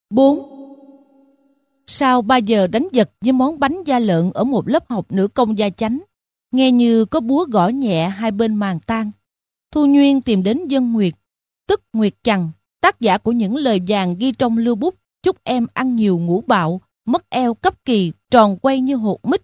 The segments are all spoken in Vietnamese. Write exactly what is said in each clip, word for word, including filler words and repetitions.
bốn. Sau ba giờ đánh giật với món bánh da lợn ở một lớp học nữ công gia chánh, nghe như có búa gõ nhẹ hai bên màn tang, Thu Nhuyên tìm đến Dân Nguyệt, tức Nguyệt Chằn, tác giả của những lời vàng ghi trong lưu bút chúc em ăn nhiều ngủ bạo, mất eo cấp kỳ, tròn quay như hột mít.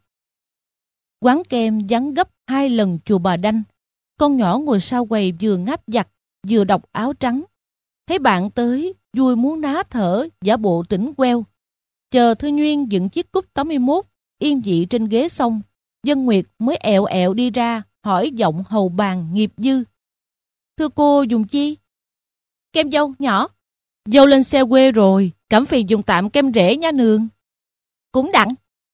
Quán kem vắng gấp hai lần chùa Bà Đanh. Con nhỏ ngồi sau quầy vừa ngáp giặt, vừa đọc áo trắng. Thấy bạn tới, vui muốn ná thở, giả bộ tỉnh queo. Chờ Thư Nhuyên dựng chiếc cúp tám mươi mốt, yên vị trên ghế xong, Dân Nguyệt mới ẹo ẹo đi ra, hỏi giọng hầu bàn nghiệp dư. Thưa cô dùng chi? Kem dâu nhỏ. Dâu lên xe quê rồi, Cẩm Phì dùng tạm kem rễ nha nương. Cũng đặng.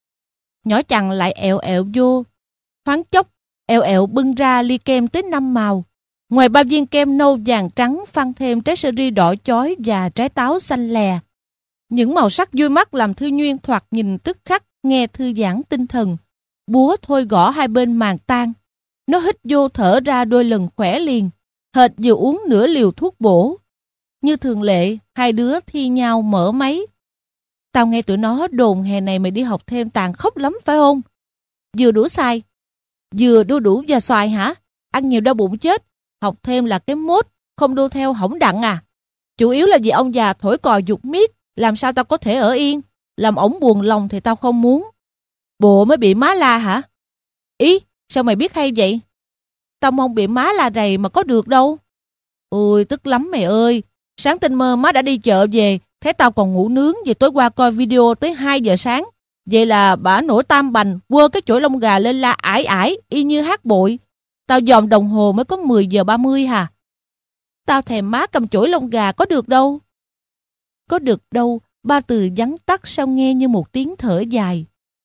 Nhỏ Chằn lại ẹo ẹo vô. Thoáng chốc, ẹo ẹo bưng ra ly kem tới năm màu. Ngoài ba viên kem nâu vàng trắng phan thêm trái sơ ri đỏ chói và trái táo xanh lè. Những màu sắc vui mắt làm Thư Nhuyên thoạt nhìn tức khắc, nghe thư giãn tinh thần. Búa thôi gõ hai bên màn tang. Nó hít vô thở ra đôi lần khỏe liền, hệt vừa uống nửa liều thuốc bổ. Như thường lệ, hai đứa thi nhau mở máy. Tao nghe tụi nó đồn hè này mày đi học thêm tàn khốc lắm phải không? Vừa đủ xài, vừa đu đủ và xoài hả? Ăn nhiều đau bụng chết. Học thêm là cái mốt, không đu theo hỏng đặng à? Chủ yếu là vì ông già thổi còi giục miết, làm sao tao có thể ở yên? Làm ổng buồn lòng thì tao không muốn. Bộ mới bị má la hả? Ý, sao mày biết hay vậy? Tao mong bị má la rầy mà có được đâu. Ôi, tức lắm mày ơi. Sáng tinh mơ má đã đi chợ về, thấy tao còn ngủ nướng, về tối qua coi video tới hai giờ sáng. Vậy là bả nổi tam bành, quơ cái chổi lông gà lên la ải ải, y như hát bội. Tao dòm đồng hồ mới có mười giờ ba mươi hà. Tao thèm má cầm chổi lông gà có được đâu. Có được đâu, ba từ vắn tắt sao nghe như một tiếng thở dài.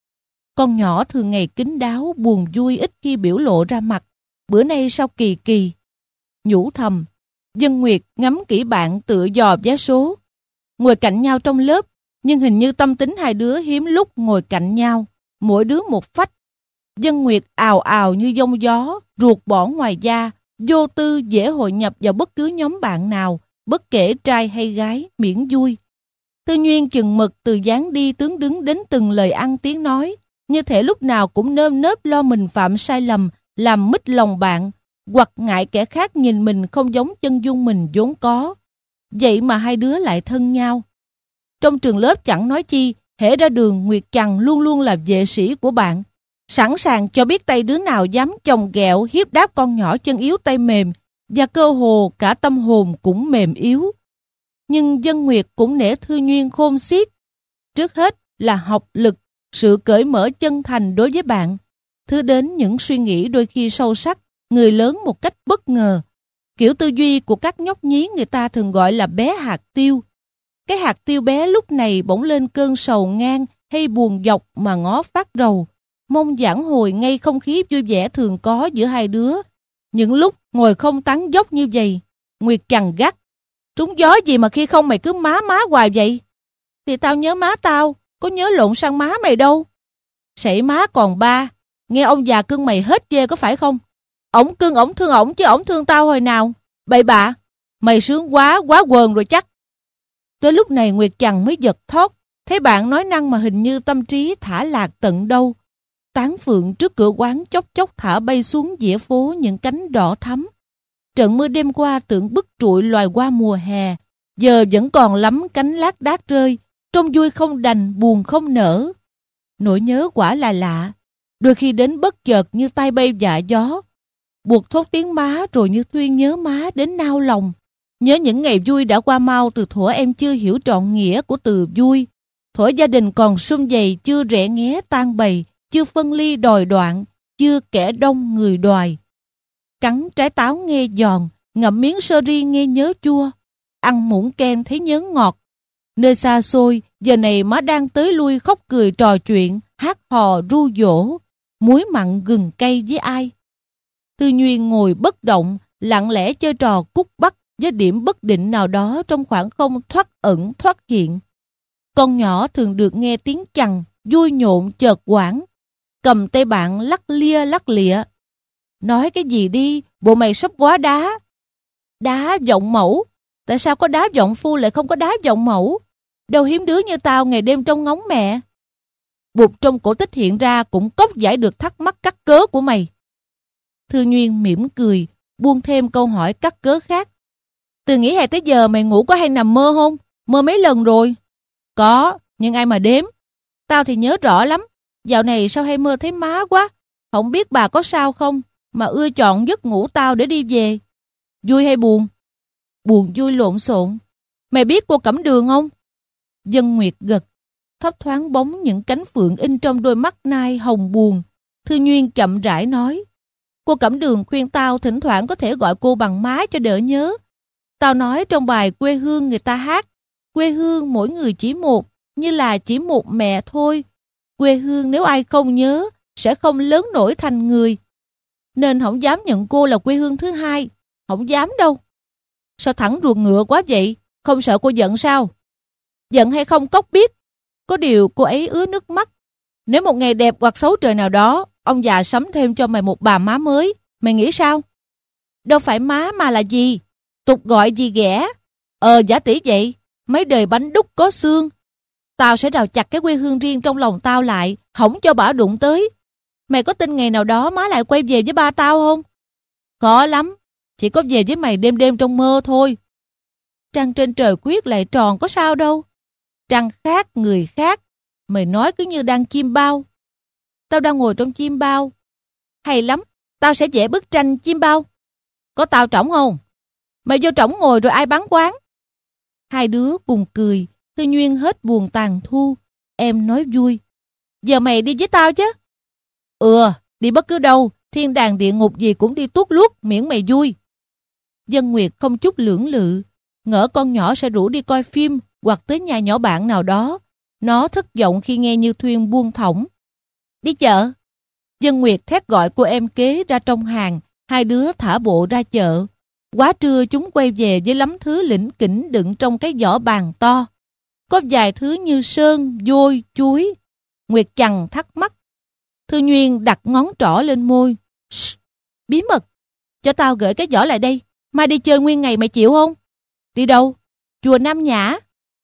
Con nhỏ thường ngày kín đáo, buồn vui ít khi biểu lộ ra mặt. Bữa nay sao kỳ kỳ. Nhủ thầm, Dân Nguyệt ngắm kỹ bạn tựa dò vé số. Ngồi cạnh nhau trong lớp, nhưng hình như tâm tính hai đứa hiếm lúc ngồi cạnh nhau, mỗi đứa một phách. Dân Nguyệt ào ào như giông gió, ruột bỏ ngoài da, vô tư dễ hội nhập vào bất cứ nhóm bạn nào, bất kể trai hay gái, miễn vui. Tư Nhuyên chừng mực từ dáng đi tướng đứng đến từng lời ăn tiếng nói, như thể lúc nào cũng nơm nớp lo mình phạm sai lầm, làm mít lòng bạn, hoặc ngại kẻ khác nhìn mình không giống chân dung mình vốn có. Vậy mà hai đứa lại thân nhau. Trong trường lớp chẳng nói chi, hễ ra đường Nguyệt Chằn luôn luôn là vệ sĩ của bạn, sẵn sàng cho biết tay đứa nào dám chồng ghẹo hiếp đáp con nhỏ chân yếu tay mềm, và cơ hồ cả tâm hồn cũng mềm yếu. Nhưng Dân Nguyệt cũng nể Thư Nhuyên khôn xiết. Trước hết là học lực, sự cởi mở chân thành đối với bạn, thứ đến những suy nghĩ đôi khi sâu sắc, người lớn một cách bất ngờ. Kiểu tư duy của các nhóc nhí người ta thường gọi là bé hạt tiêu. Cái hạt tiêu bé lúc này bỗng lên cơn sầu ngang hay buồn dọc mà ngó phát rầu, mong vãn hồi ngay không khí vui vẻ thường có giữa hai đứa. Những lúc ngồi không tán dốc như vậy, Nguyệt Chằn gắt, trúng gió gì mà khi không mày cứ má má hoài vậy? Thì tao nhớ má tao, có nhớ lộn sang má mày đâu. Sảy má còn ba, nghe ông già cưng mày hết chê có phải không? Ổng cưng ổng thương ổng chứ ổng thương tao hồi nào. Bậy bạ, mày sướng quá, quá quờn rồi chắc. Tới lúc này Nguyệt Chằn mới giật thót, thấy bạn nói năng mà hình như tâm trí thả lạc tận đâu. Tán phượng trước cửa quán chốc chốc thả bay xuống dĩa phố những cánh đỏ thắm. Trận mưa đêm qua tưởng bức trụi loài hoa mùa hè, giờ vẫn còn lắm cánh lác đác rơi, trông vui không đành, buồn không nở. Nỗi nhớ quả là lạ, đôi khi đến bất chợt như tay bay dạ gió, buộc thốt tiếng má rồi như Thuyên nhớ má đến nao lòng. Nhớ những ngày vui đã qua mau từ thuở em chưa hiểu trọn nghĩa của từ vui, thuở gia đình còn sum vầy chưa rẽ nghé tan bầy, chưa phân ly đòi đoạn, chưa kẻ đông người đoài. Cắn trái táo nghe giòn, ngậm miếng sơ ri nghe nhớ chua, ăn muỗng kem thấy nhớ ngọt. Nơi xa xôi, giờ này má đang tới lui khóc cười trò chuyện, hát hò ru dỗ, muối mặn gừng cay với ai. Tư Nhuyên ngồi bất động, lặng lẽ chơi trò cút bắt với điểm bất định nào đó trong khoảng không thoát ẩn thoát hiện. Con nhỏ thường được nghe tiếng chằn, vui nhộn chợt quảng, cầm tay bạn lắc lia lắc lịa. Nói cái gì đi, bộ mày sắp quá đá. Đá vọng mẫu? Tại sao có đá vọng phu lại không có đá vọng mẫu? Đâu hiếm đứa như tao ngày đêm trông ngóng mẹ. Bụt trong cổ tích hiện ra cũng cốc giải được thắc mắc cắt cớ của mày. Thư Nguyên mỉm cười, buông thêm câu hỏi cắt cớ khác. Từ nghỉ hè tới giờ mày ngủ có hay nằm mơ không? Mơ mấy lần rồi? Có, nhưng ai mà đếm. Tao thì nhớ rõ lắm. Dạo này sao hay mơ thấy má quá. Không biết bà có sao không, mà ưa chọn giấc ngủ tao để đi về. Vui hay buồn? Buồn vui lộn xộn. Mày biết cô Cẩm Đường không? Dân Nguyệt gật, thấp thoáng bóng những cánh phượng in trong đôi mắt nai hồng buồn. Thư Nguyên chậm rãi nói. Cô Cẩm Đường khuyên tao thỉnh thoảng có thể gọi cô bằng má cho đỡ nhớ. Tao nói trong bài Quê Hương người ta hát, quê hương mỗi người chỉ một, như là chỉ một mẹ thôi. Quê hương nếu ai không nhớ, sẽ không lớn nổi thành người. Nên không dám nhận cô là quê hương thứ hai, không dám đâu. Sao thẳng ruột ngựa quá vậy, không sợ cô giận sao? Giận hay không Cốc biết. Có điều cô ấy ứa nước mắt. Nếu một ngày đẹp hoặc xấu trời nào đó, ông già sắm thêm cho mày một bà má mới, mày nghĩ sao? Đâu phải má mà là gì? Tục gọi gì ghẻ? Ờ giả tỷ vậy, mấy đời bánh đúc có xương. Tao sẽ rào chặt cái quê hương riêng trong lòng tao lại, không cho bả đụng tới. Mày có tin ngày nào đó má lại quay về với ba tao không? Khó lắm, chỉ có về với mày đêm đêm trong mơ thôi. Trăng trên trời khuyết lại tròn có sao đâu. Trăng khác, người khác. Mày nói cứ như đang chim bao. Tao đang ngồi trong chim bao. Hay lắm, tao sẽ vẽ bức tranh chim bao. Có tao trỏng không? Mày vô trỏng ngồi rồi ai bán quán? Hai đứa cùng cười. Thư Nguyên hết buồn tàn thu. Em nói vui. Giờ mày đi với tao chứ? Ừ, đi bất cứ đâu. Thiên đàng địa ngục gì cũng đi tuốt luốt, miễn mày vui. Dân Nguyệt không chút lưỡng lự. Ngỡ con nhỏ sẽ rủ đi coi phim hoặc tới nhà nhỏ bạn nào đó. Nó thất vọng khi nghe Như Thuyên buông thõng. Đi chợ. Dân Nguyệt thét gọi cô em kế ra trong hàng. Hai đứa thả bộ ra chợ. Quá trưa chúng quay về với lắm thứ lỉnh kỉnh đựng trong cái giỏ bàn to. Có vài thứ như sơn, vôi, chuối. Nguyệt chằn thắc mắc. Thư Nguyên đặt ngón trỏ lên môi. Shh, bí mật. Cho tao gửi cái giỏ lại đây. Mai đi chơi nguyên ngày mày chịu không? Đi đâu? Chùa Nam Nhã.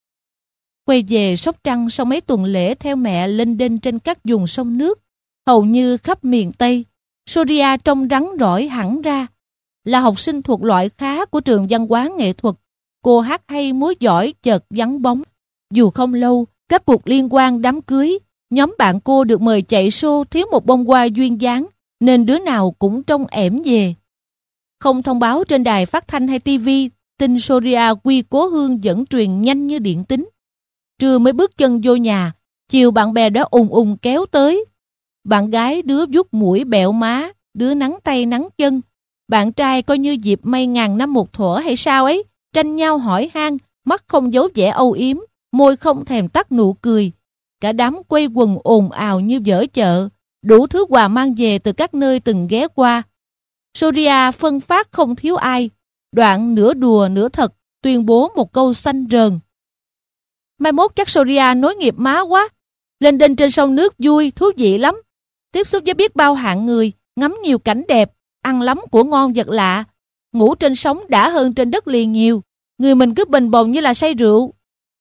Quay về Sóc Trăng sau mấy tuần lễ theo mẹ lênh đênh trên các vùng sông nước, hầu như khắp miền Tây, Soria trông rắn rỏi hẳn ra. Là học sinh thuộc loại khá của trường văn hóa nghệ thuật, cô hát hay múa giỏi chợt vắng bóng. Dù không lâu, các cuộc liên hoan đám cưới, nhóm bạn cô được mời chạy show thiếu một bông hoa duyên dáng, nên đứa nào cũng trông ẻm về. Không thông báo trên đài phát thanh hay tivi, tin Soria quy cố hương vẫn truyền nhanh như điện tín. Trưa mới bước chân vô nhà, chiều bạn bè đã ùn ùn kéo tới. Bạn gái đứa vuốt mũi bẹo má, đứa nắng tay nắng chân. Bạn trai coi như dịp may ngàn năm một thuở hay sao ấy, tranh nhau hỏi han, mắt không giấu vẻ âu yếm, môi không thèm tắt nụ cười. Cả đám quây quần ồn ào như vỡ chợ, đủ thứ quà mang về từ các nơi từng ghé qua. Soria phân phát không thiếu ai, đoạn nửa đùa nửa thật, tuyên bố một câu xanh rờn. Mai mốt chắc Soria nối nghiệp má quá, lên đên trên sông nước vui, thú vị lắm. Tiếp xúc với biết bao hạng người, ngắm nhiều cảnh đẹp, ăn lắm của ngon vật lạ, ngủ trên sóng đã hơn trên đất liền nhiều, người mình cứ bình bồng như là say rượu.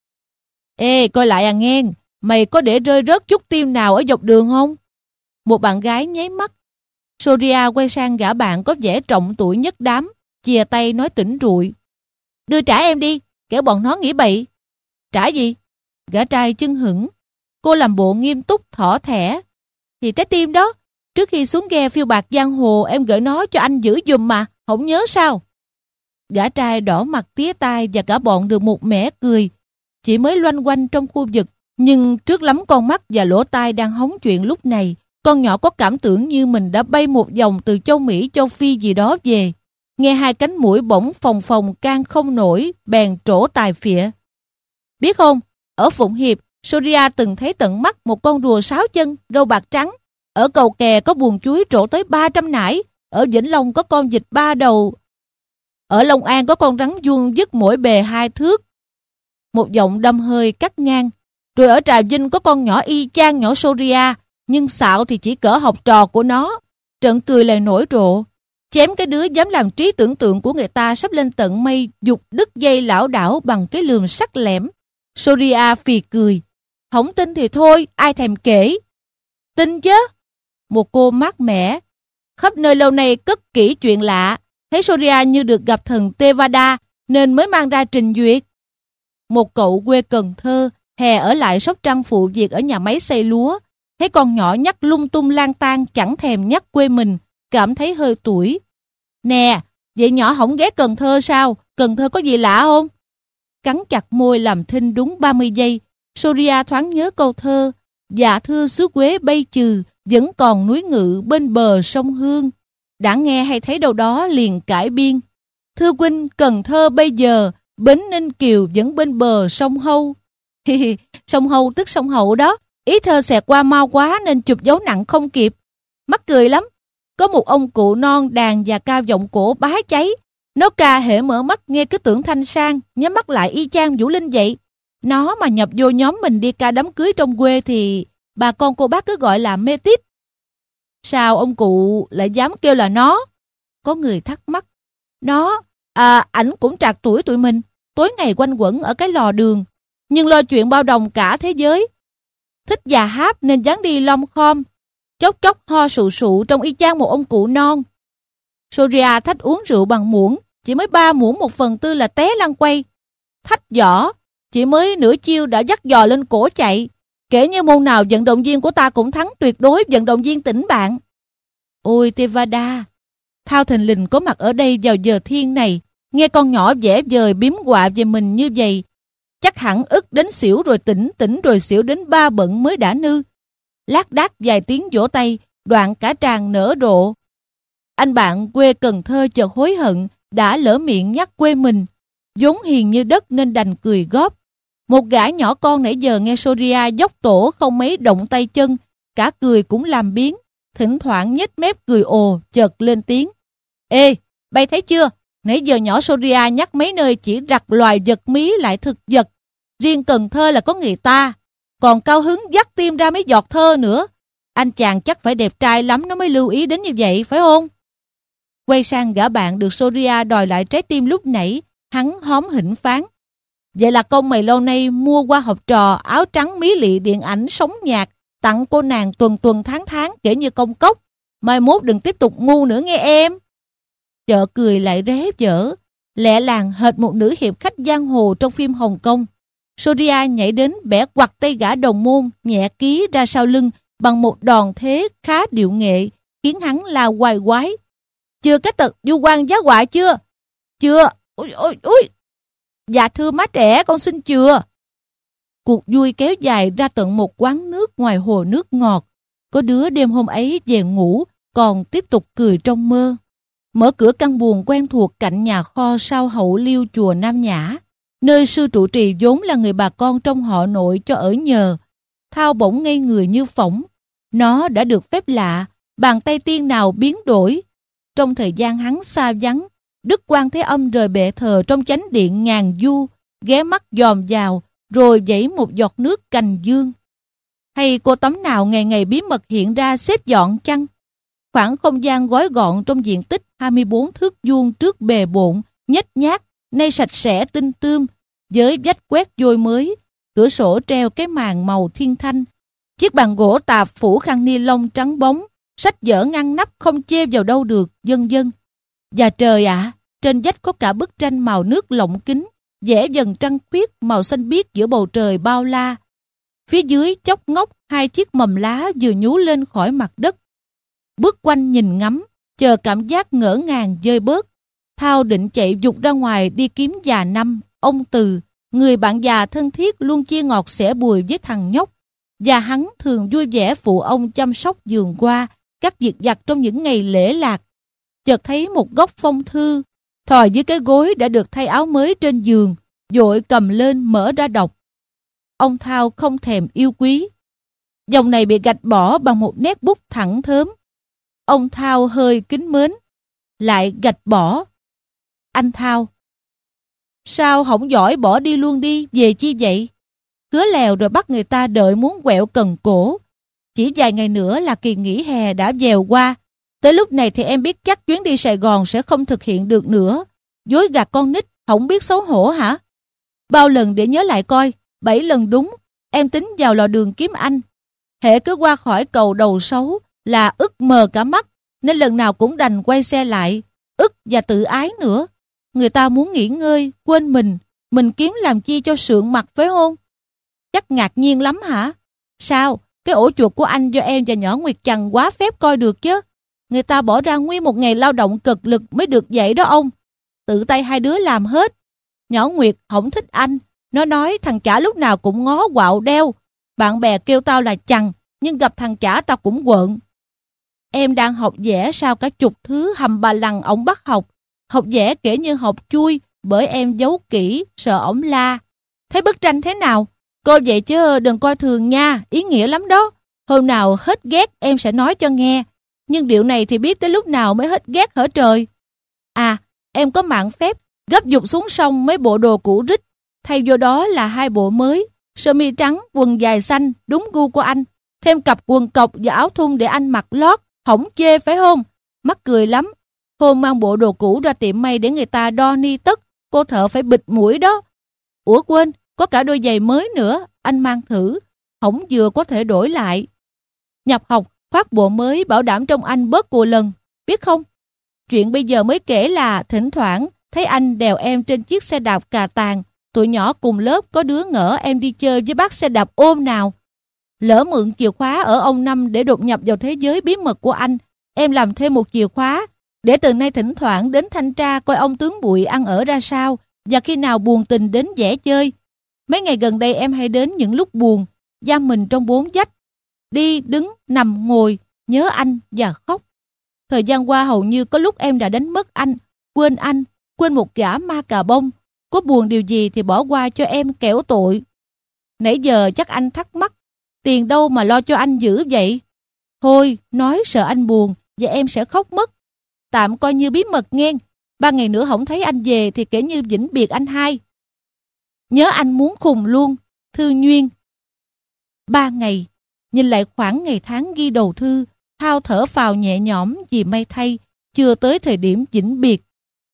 Ê, coi lại à nghe, mày có để rơi rớt chút tim nào ở dọc đường không? Một bạn gái nháy mắt. Soria quay sang gã bạn có vẻ trọng tuổi nhất đám, chìa tay nói tỉnh rụi. Đưa trả em đi, kẻo bọn nó nghĩ bậy. Trả gì? Gã trai chưng hửng. Cô làm bộ nghiêm túc thỏ thẻ. Thì trái tim đó, trước khi xuống ghe phiêu bạc giang hồ em gửi nó cho anh giữ giùm mà, không nhớ sao? Gã trai đỏ mặt tía tai và cả bọn được một mẻ cười. Chỉ mới loanh quanh trong khu vực, nhưng trước lắm con mắt và lỗ tai đang hóng chuyện lúc này, con nhỏ có cảm tưởng như mình đã bay một vòng từ châu Mỹ, châu Phi gì đó về. Nghe hai cánh mũi bỗng phồng phồng can không nổi, bèn trổ tài phịa. Biết không, ở Phụng Hiệp, Soria từng thấy tận mắt một con rùa sáu chân, râu bạc trắng. Ở Cầu Kè có buồng chuối trổ tới ba trăm nải. Ở Vĩnh Long có con vịt ba đầu. Ở Long An có con rắn vuông dứt mỗi bề hai thước. Một giọng đâm hơi cắt ngang. Rồi ở Trà Vinh có con nhỏ y chang nhỏ Soria, nhưng xạo thì chỉ cỡ học trò của nó. Trận cười lại nổi rộ. Chém cái đứa dám làm trí tưởng tượng của người ta sắp lên tận mây, dục đứt dây lão đảo bằng cái lườm sắc lẻm. Soria phì cười. Không tin thì thôi, ai thèm kể. Tin chứ. Một cô mát mẻ. Khắp nơi lâu nay cất kỹ chuyện lạ. Thấy Soria như được gặp thần Tevada nên mới mang ra trình duyệt. Một cậu quê Cần Thơ hè ở lại Sóc Trăng phụ việc ở nhà máy xây lúa. Thấy con nhỏ nhắc lung tung lang tan chẳng thèm nhắc quê mình, cảm thấy hơi tủi. Nè, vậy nhỏ không ghé Cần Thơ sao? Cần Thơ có gì lạ không? Cắn chặt môi làm thinh đúng ba mươi giây, Soria thoáng nhớ câu thơ. Dạ thưa xứ Quế bay trừ, vẫn còn núi Ngự bên bờ sông Hương. Đã nghe hay thấy đâu đó liền cải biên. Thưa huynh, Cần Thơ bây giờ, Bến Ninh Kiều vẫn bên bờ sông Hâu. Sông Hâu tức sông Hậu đó. Ý thơ xẹt qua mau quá nên chụp dấu nặng không kịp. Mắc cười lắm. Có một ông cụ non đàn và ca giọng cổ bá cháy. Nó ca hễ mở mắt nghe cứ tưởng Thanh Sang, nhắm mắt lại y chang Vũ Linh vậy. Nó mà nhập vô nhóm mình đi ca đám cưới trong quê thì bà con cô bác cứ gọi là mê tít. Sao ông cụ lại dám kêu là nó? Có người thắc mắc. Nó, à, ảnh cũng trạc tuổi tụi mình, tối ngày quanh quẩn ở cái lò đường, nhưng lo chuyện bao đồng cả thế giới. Thích già háp nên dáng đi lom khom, chốc chốc ho sụ sụ trông y chang một ông cụ non. Soria thách uống rượu bằng muỗng, chỉ mới ba muỗng một phần tư là té lăn quay. Thách giỏ, chỉ mới nửa chiêu đã dắt giò lên cổ chạy. Kể như môn nào vận động viên của ta cũng thắng tuyệt đối vận động viên tỉnh bạn. Ôi Tevada, Thao thình lình có mặt ở đây vào giờ thiên này, nghe con nhỏ vẽ vời biếm họa về mình như vậy, chắc hẳn ức đến xỉu rồi tỉnh, tỉnh rồi xỉu đến ba bận mới đã nư. Lác đác vài tiếng vỗ tay, đoạn cả tràng nở rộ. Anh bạn quê Cần Thơ chợt hối hận đã lỡ miệng nhắc quê mình, vốn hiền như đất nên đành cười góp. Một gã nhỏ con nãy giờ nghe Soria dốc tổ không mấy động tay chân, cả cười cũng làm biếng, thỉnh thoảng nhếch mép cười ồ, chợt lên tiếng. Ê, bay thấy chưa? Nãy giờ nhỏ Soria nhắc mấy nơi chỉ rặt loài vật mí lại thực vật. Riêng Cần Thơ là có người ta, còn cao hứng dắt tim ra mấy giọt thơ nữa. Anh chàng chắc phải đẹp trai lắm nó mới lưu ý đến như vậy, phải không? Quay sang gã bạn được Soria đòi lại trái tim lúc nãy, hắn hóm hỉnh phán. Vậy là công mày lâu nay mua qua học trò áo trắng mí lị điện ảnh sống nhạc, tặng cô nàng tuần tuần tháng tháng kể như công cốc. Mai mốt đừng tiếp tục ngu nữa nghe em. Chợ cười lại ré dở, lẹ làng hệt một nữ hiệp khách giang hồ trong phim Hồng Kông. Soria nhảy đến bẻ quặt tay gã đồng môn, nhẹ ký ra sau lưng bằng một đòn thế khá điệu nghệ, khiến hắn la hoài quái. Chưa cái tật du quan giá họa chưa? Chưa. Ôi ôi ôi. Dạ thưa má trẻ, con xin chừa. Cuộc vui kéo dài ra tận một quán nước ngoài hồ nước ngọt. Có đứa đêm hôm ấy về ngủ, còn tiếp tục cười trong mơ. Mở cửa căn buồng quen thuộc cạnh nhà kho sau hậu liêu chùa Nam Nhã, nơi sư trụ trì vốn là người bà con trong họ nội cho ở nhờ. Thao bỗng ngây người như phỏng. Nó đã được phép lạ, bàn tay tiên nào biến đổi. Trong thời gian hắn xa vắng, Đức Quan Thế Âm rời bệ thờ trong chánh điện ngàn du, ghé mắt dòm vào, rồi vẩy một giọt nước cành dương. Hay cô tấm nào ngày ngày bí mật hiện ra xếp dọn chăng? Khoảng không gian gói gọn trong diện tích hai mươi bốn thước vuông trước bề bộn, nhếch nhác, nay sạch sẽ tinh tươm, với vách quét vôi mới, cửa sổ treo cái màn màu thiên thanh, chiếc bàn gỗ tạp phủ khăn ni lông trắng bóng, sách vở ngăn nắp không chê vào đâu được, vân vân. Và trời ạ, à, trên vách có cả bức tranh màu nước lộng kính, vẽ dần trăng khuyết màu xanh biếc giữa bầu trời bao la. Phía dưới chốc ngóc hai chiếc mầm lá vừa nhú lên khỏi mặt đất. Bước quanh nhìn ngắm, chờ cảm giác ngỡ ngàng dơi bớt. Thao định chạy vụt ra ngoài đi kiếm già Năm, ông Từ, người bạn già thân thiết luôn chia ngọt sẻ bùi với thằng nhóc. Và hắn thường vui vẻ phụ ông chăm sóc vườn hoa, các việc vặt trong những ngày lễ lạc. Chợt thấy một góc phong thư, thò dưới cái gối đã được thay áo mới trên giường, vội cầm lên mở ra đọc. Ông Thao không thèm yêu quý. Dòng này bị gạch bỏ bằng một nét bút thẳng thớm. Ông Thao hơi kính mến, lại gạch bỏ. Anh Thao, sao không giỏi bỏ đi luôn đi, về chi vậy? Hứa lèo rồi bắt người ta đợi muốn quẹo cần cổ. Chỉ vài ngày nữa là kỳ nghỉ hè đã dèo qua. Tới lúc này thì em biết chắc chuyến đi Sài Gòn sẽ không thực hiện được nữa. Dối gạt con nít, không biết xấu hổ hả? Bao lần để nhớ lại coi, Bảy lần đúng, em tính vào lò đường kiếm anh. Hễ cứ qua khỏi cầu đầu xấu là ức mờ cả mắt, nên lần nào cũng đành quay xe lại, ức và tự ái nữa. Người ta muốn nghỉ ngơi, quên mình, mình kiếm làm chi cho sượng mặt phải không? Chắc ngạc nhiên lắm hả? Sao? Cái ổ chuột của anh do em và nhỏ Nguyệt Trần quá phép coi được chứ. Người ta bỏ ra nguyên một ngày lao động cực lực mới được vậy đó ông. Tự tay hai đứa làm hết. Nhỏ Nguyệt không thích anh. Nó nói thằng chả lúc nào cũng ngó quạo đeo. Bạn bè kêu tao là Trần, nhưng gặp thằng chả tao cũng quợn. Em đang học vẽ sao cả chục thứ hầm bà lằng ổng bắt học. Học vẽ kể như học chui, bởi em giấu kỹ, sợ ổng la. Thấy bức tranh thế nào? Cô vậy chứ đừng coi thường nha, ý nghĩa lắm đó. Hôm nào hết ghét em sẽ nói cho nghe. Nhưng điệu này thì biết tới lúc nào mới hết ghét hở trời. À, em có mạng phép gấp giục xuống sông mấy bộ đồ cũ rích. Thay vô đó là hai bộ mới, sơ mi trắng, quần dài xanh, đúng gu của anh. Thêm cặp quần cộc và áo thun để anh mặc lót, hổng chê phải không? Mắc cười lắm. Hôm mang bộ đồ cũ ra tiệm may để người ta đo ni tất, cô thợ phải bịt mũi đó. Ủa quên, có cả đôi giày mới nữa, anh mang thử, hổng vừa có thể đổi lại. Nhập học, khoác bộ mới bảo đảm trông anh bớt cù lần, biết không? Chuyện bây giờ mới kể là thỉnh thoảng thấy anh đèo em trên chiếc xe đạp cà tàng, tụi nhỏ cùng lớp có đứa ngỡ em đi chơi với bác xe đạp ôm nào. Lỡ mượn chìa khóa ở ông Năm để đột nhập vào thế giới bí mật của anh, em làm thêm một chìa khóa, để từ nay thỉnh thoảng đến thanh tra coi ông tướng Bụi ăn ở ra sao, và khi nào buồn tình đến vẽ chơi. Mấy ngày gần đây em hay đến những lúc buồn, giam mình trong bốn vách, đi, đứng, nằm, ngồi, nhớ anh và khóc. Thời gian qua hầu như có lúc em đã đánh mất anh, quên anh, quên một gã ma cà bông. Có buồn điều gì thì bỏ qua cho em kẻo tội. Nãy giờ chắc anh thắc mắc, tiền đâu mà lo cho anh dữ vậy? Thôi, nói sợ anh buồn và em sẽ khóc mất. Tạm coi như bí mật nghe. Ba ngày nữa không thấy anh về thì kể như vĩnh biệt anh hai. Nhớ anh muốn khùng luôn. Thư Nhuyên. Ba ngày. Nhìn lại khoảng ngày tháng ghi đầu thư, Thao thở phào nhẹ nhõm vì may thay chưa tới thời điểm vĩnh biệt.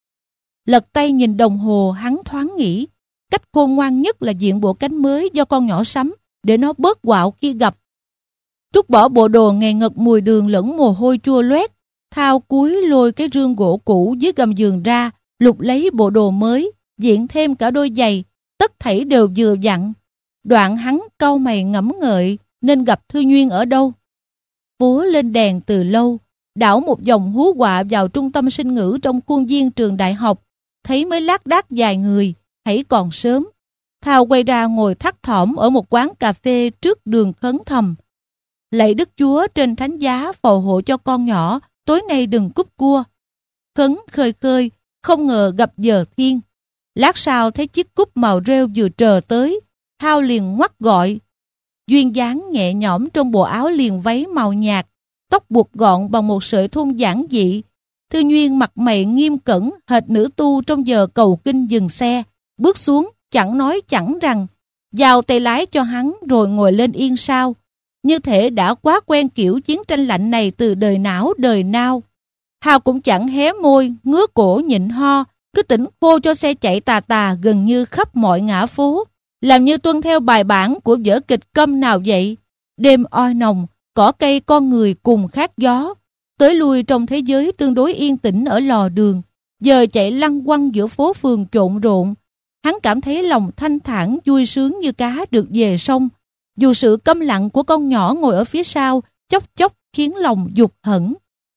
Lật tay nhìn đồng hồ, hắn thoáng nghĩ cách khôn ngoan nhất là diện bộ cánh mới do con nhỏ sắm để nó bớt quạo khi gặp. Trút bỏ bộ đồ ngày ngật mùi đường lẫn mồ hôi chua loét, Thao cúi lôi cái rương gỗ cũ dưới gầm giường ra, lục lấy bộ đồ mới, diện thêm cả đôi giày, tất thảy đều vừa vặn. Đoạn hắn cau mày ngẫm ngợi nên gặp Thư Nhuyên ở đâu. Búa lên đèn từ lâu, đảo một vòng hú quạ vào trung tâm sinh ngữ trong khuôn viên trường đại học, thấy mới lác đác vài người, hãy còn sớm. Thao quay ra ngồi thắt thỏm ở một quán cà phê trước đường khấn thầm. Lạy Đức Chúa trên thánh giá phò hộ cho con nhỏ, tối nay đừng cúp cua. Khấn khơi khơi, không ngờ gặp giờ thiên. Lát sau thấy chiếc cúp màu rêu vừa trờ tới, Thao liền ngoắt gọi. Duyên dáng nhẹ nhõm trong bộ áo liền váy màu nhạt, tóc buộc gọn bằng một sợi thun giản dị. Thư Nhuyên mặt mày nghiêm cẩn, hệt nữ tu trong giờ cầu kinh dừng xe, bước xuống chẳng nói chẳng rằng, giao tay lái cho hắn rồi ngồi lên yên sau. Như thể đã quá quen kiểu chiến tranh lạnh này từ đời não đời nao. Thao cũng chẳng hé môi, ngứa cổ nhịn ho, cứ tỉnh khô cho xe chạy tà tà gần như khắp mọi ngã phố, làm như tuân theo bài bản của vở kịch câm nào vậy. Đêm oi nồng, cỏ cây con người cùng khát gió, tới lui trong thế giới tương đối yên tĩnh ở lò đường, giờ chạy lăn quăng giữa phố phường trộn rộn. Hắn cảm thấy lòng thanh thản vui sướng như cá được về sông, dù sự câm lặng của con nhỏ ngồi ở phía sau chốc chốc khiến lòng dục hẫng.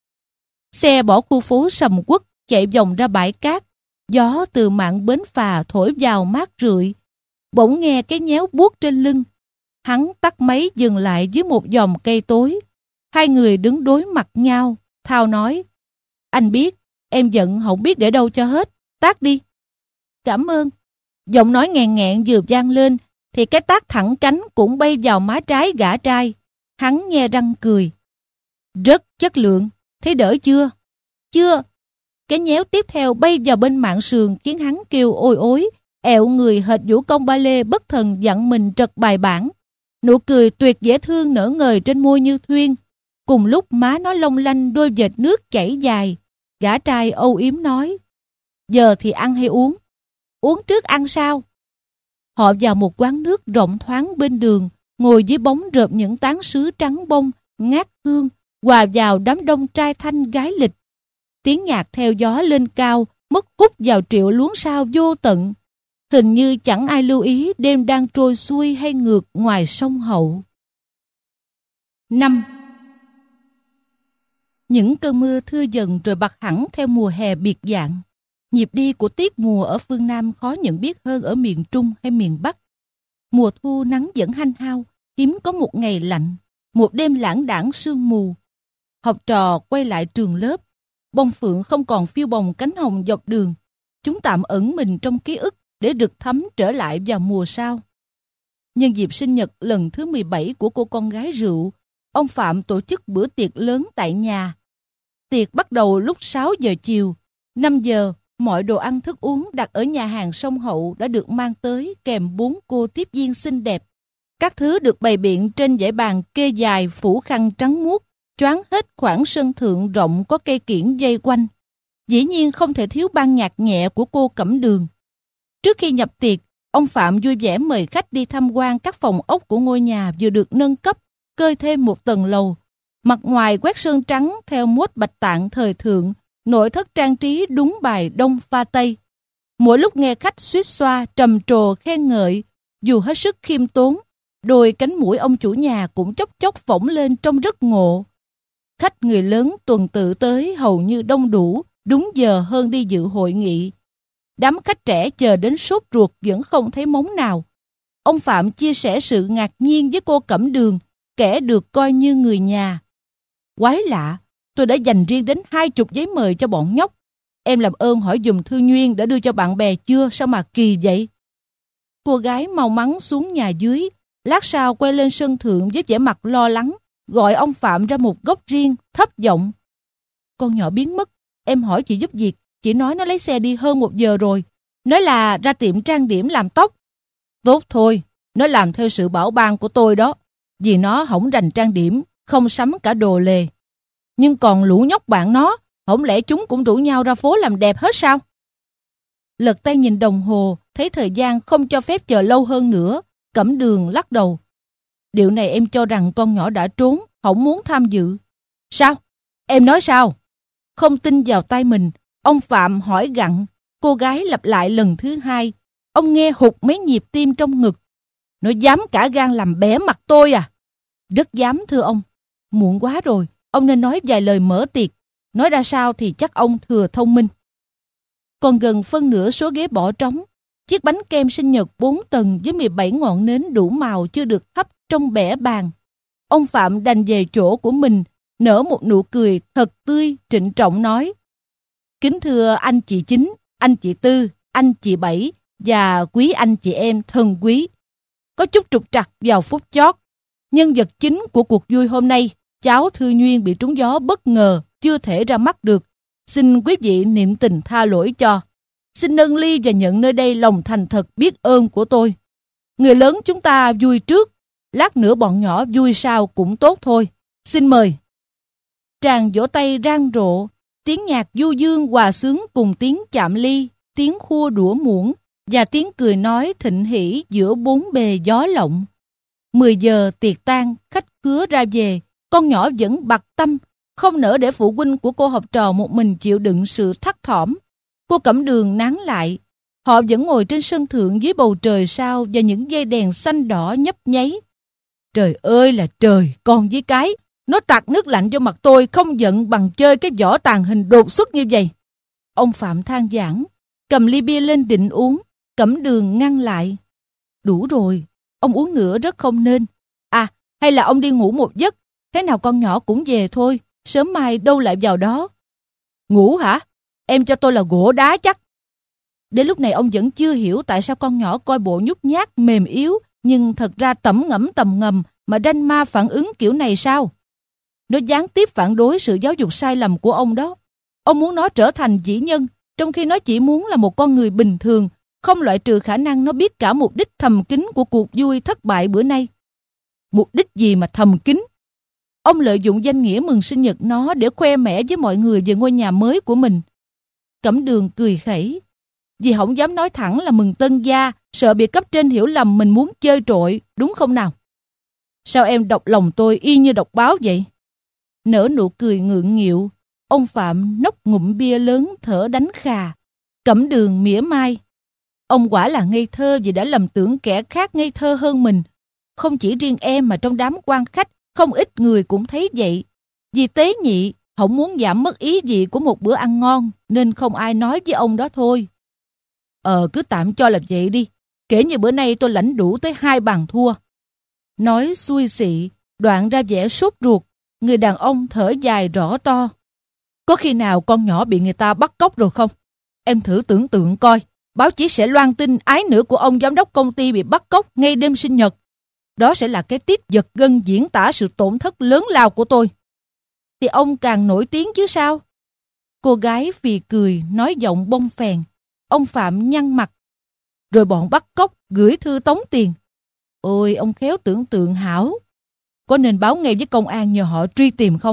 Xe bỏ khu phố sầm uất chạy vòng ra bãi cát, gió từ mạn bến phà thổi vào mát rượi. Bỗng nghe cái nhéo buốt trên lưng. Hắn tắt máy dừng lại dưới một dòng cây tối. Hai người đứng đối mặt nhau. Thao nói, anh biết, em giận không biết để đâu cho hết, tát đi. Cảm ơn. Giọng nói nghẹn nghẹn vừa vang lên, thì cái tát thẳng cánh cũng bay vào má trái gã trai. Hắn nhe răng cười. Rất chất lượng, thấy đỡ chưa? Chưa. Cái nhéo tiếp theo bay vào bên mạn sườn khiến hắn kêu ôi ối, ẹo người hệt vũ công ba lê bất thần dặn mình trật bài bản. Nụ cười tuyệt dễ thương nở ngời trên môi như thuyên. Cùng lúc má nó long lanh đôi vệt nước chảy dài. Gã trai âu yếm nói, giờ thì ăn hay uống? Uống trước ăn sao? Họ vào một quán nước rộng thoáng bên đường, ngồi dưới bóng rợp những tán sứ trắng bông, ngát hương, hòa vào đám đông trai thanh gái lịch. Tiếng nhạc theo gió lên cao, mất hút vào triệu luống sao vô tận. Hình như chẳng ai lưu ý đêm đang trôi xuôi hay ngược ngoài sông Hậu. năm. Những cơn mưa thưa dần rồi bặt hẳn theo mùa hè biệt dạng. Nhịp đi của tiết mùa ở phương Nam khó nhận biết hơn ở miền Trung hay miền Bắc. Mùa thu nắng vẫn hanh hao, hiếm có một ngày lạnh, một đêm lãng đãng sương mù. Học trò quay lại trường lớp, bông phượng không còn phiêu bồng cánh hồng dọc đường. Chúng tạm ẩn mình trong ký ức để rực thấm trở lại vào mùa sau. Nhân dịp sinh nhật lần thứ mười bảy của cô con gái Rượu, ông Phạm tổ chức bữa tiệc lớn tại nhà. Tiệc bắt đầu lúc sáu giờ chiều. năm giờ, mọi đồ ăn thức uống đặt ở nhà hàng sông Hậu đã được mang tới kèm bốn cô tiếp viên xinh đẹp. Các thứ được bày biện trên dãy bàn kê dài phủ khăn trắng muốt, choáng hết khoảng sân thượng rộng có cây kiển dây quanh. Dĩ nhiên không thể thiếu ban nhạc nhẹ của cô Cẩm Đường. Trước khi nhập tiệc, ông Phạm vui vẻ mời khách đi tham quan các phòng ốc của ngôi nhà vừa được nâng cấp, cơi thêm một tầng lầu. Mặt ngoài quét sơn trắng theo mốt Bạch Tạng thời thượng, nội thất trang trí đúng bài Đông pha Tây. Mỗi lúc nghe khách xuýt xoa, trầm trồ khen ngợi, dù hết sức khiêm tốn, đôi cánh mũi ông chủ nhà cũng chốc chốc phỏng lên trông rất ngộ. Khách người lớn tuần tự tới hầu như đông đủ, đúng giờ hơn đi dự hội nghị. Đám khách trẻ chờ đến sốt ruột vẫn không thấy móng nào. Ông Phạm chia sẻ sự ngạc nhiên với cô Cẩm Đường, kẻ được coi như người nhà. Quái lạ, tôi đã dành riêng đến hai chục giấy mời cho bọn nhóc. Em làm ơn hỏi dùm Thư Nhuyên đã đưa cho bạn bè chưa, sao mà kỳ vậy? Cô gái mau mắn xuống nhà dưới, lát sau quay lên sân thượng với vẻ mặt lo lắng, gọi ông Phạm ra một góc riêng, thấp giọng. Con nhỏ biến mất, em hỏi chị giúp việc, chị nói nó lấy xe đi hơn một giờ rồi. Nói là ra tiệm trang điểm làm tóc. Tốt thôi, nó làm theo sự bảo ban của tôi đó, vì nó hổng rành trang điểm, không sắm cả đồ lề. Nhưng còn lũ nhóc bạn nó, hổng lẽ chúng cũng rủ nhau ra phố làm đẹp hết sao? Lật tay nhìn đồng hồ, thấy thời gian không cho phép chờ lâu hơn nữa, Cẩm Đường lắc đầu. Điều này em cho rằng con nhỏ đã trốn, không muốn tham dự. Sao? Em nói sao? Không tin vào tay mình, ông Phạm hỏi gặng. Cô gái lặp lại lần thứ hai. Ông nghe hụt mấy nhịp tim trong ngực. Nó dám cả gan làm bẽ mặt tôi à? Rất dám thưa ông. Muộn quá rồi, ông nên nói vài lời mở tiệc. Nói ra sao thì chắc ông thừa thông minh. Còn gần phân nửa số ghế bỏ trống. Chiếc bánh kem sinh nhật bốn tầng với mười bảy ngọn nến đủ màu chưa được thắp trong bẻ bàn. Ông Phạm đành về chỗ của mình, nở một nụ cười thật tươi, trịnh trọng nói. Kính thưa anh chị Chính, anh chị Tư, anh chị Bảy và quý anh chị em thân quý. Có chút trục trặc vào phút chót. Nhân vật chính của cuộc vui hôm nay, cháu Thư Nhuyên bị trúng gió bất ngờ, chưa thể ra mắt được. Xin quý vị niệm tình tha lỗi cho. Xin nâng ly và nhận nơi đây lòng thành thật biết ơn của tôi. Người lớn chúng ta vui trước, lát nữa bọn nhỏ vui sau cũng tốt thôi. Xin mời. Tràng vỗ tay rang rộ, tiếng nhạc du dương hòa xướng cùng tiếng chạm ly, tiếng khua đũa muỗng và tiếng cười nói thịnh hỉ giữa bốn bề gió lộng. Mười giờ tiệc tan, khách khứa ra về, con nhỏ vẫn bặt tâm, không nỡ để phụ huynh của cô học trò một mình chịu đựng sự thắt thỏm. Cô Cẩm Đường nán lại. Họ vẫn ngồi trên sân thượng dưới bầu trời sao và những dây đèn xanh đỏ nhấp nháy. Trời ơi là trời, con với cái. Nó tạt nước lạnh vô mặt tôi không giận bằng chơi cái vỏ tàn hình đột xuất như vậy. Ông Phạm than vãn, cầm ly bia lên định uống. Cẩm Đường ngăn lại. Đủ rồi, ông uống nữa rất không nên. À, hay là ông đi ngủ một giấc. Thế nào con nhỏ cũng về thôi, sớm mai đâu lại vào đó. Ngủ hả? Em cho tôi là gỗ đá chắc. Đến lúc này ông vẫn chưa hiểu tại sao con nhỏ coi bộ nhút nhát mềm yếu, nhưng thật ra tẩm ngẫm tầm ngầm mà ranh ma phản ứng kiểu này sao? Nó gián tiếp phản đối sự giáo dục sai lầm của ông đó. Ông muốn nó trở thành dĩ nhân, trong khi nó chỉ muốn là một con người bình thường, không loại trừ khả năng nó biết cả mục đích thầm kín của cuộc vui thất bại bữa nay. Mục đích gì mà thầm kín? Ông lợi dụng danh nghĩa mừng sinh nhật nó để khoe mẽ với mọi người về ngôi nhà mới của mình. Cẩm Đường cười khẩy. Vì không dám nói thẳng là mừng tân gia, sợ bị cấp trên hiểu lầm mình muốn chơi trội, đúng không nào? Sao em đọc lòng tôi y như đọc báo vậy? Nở nụ cười ngượng nghịu, ông Phạm nốc ngụm bia lớn thở đánh khà. Cẩm Đường mỉa mai. Ông quả là ngây thơ vì đã lầm tưởng kẻ khác ngây thơ hơn mình. Không chỉ riêng em mà trong đám quan khách, không ít người cũng thấy vậy. Vì tế nhị, không muốn giảm mất ý vị của một bữa ăn ngon, nên không ai nói với ông đó thôi. Ờ, cứ tạm cho là vậy đi. Kể như bữa nay tôi lãnh đủ tới hai bàn thua. Nói xui xị, đoạn ra vẻ sốt ruột, người đàn ông thở dài rõ to. Có khi nào con nhỏ bị người ta bắt cóc rồi không? Em thử tưởng tượng coi, báo chí sẽ loan tin ái nữ của ông giám đốc công ty bị bắt cóc ngay đêm sinh nhật. Đó sẽ là cái tiết giật gân diễn tả sự tổn thất lớn lao của tôi. Thì ông càng nổi tiếng chứ sao? Cô gái phì cười, nói giọng bông phèn. Ông Phạm nhăn mặt. Rồi bọn bắt cóc gửi thư tống tiền. Ôi, ông khéo tưởng tượng hảo. Có nên báo ngay với công an nhờ họ truy tìm không?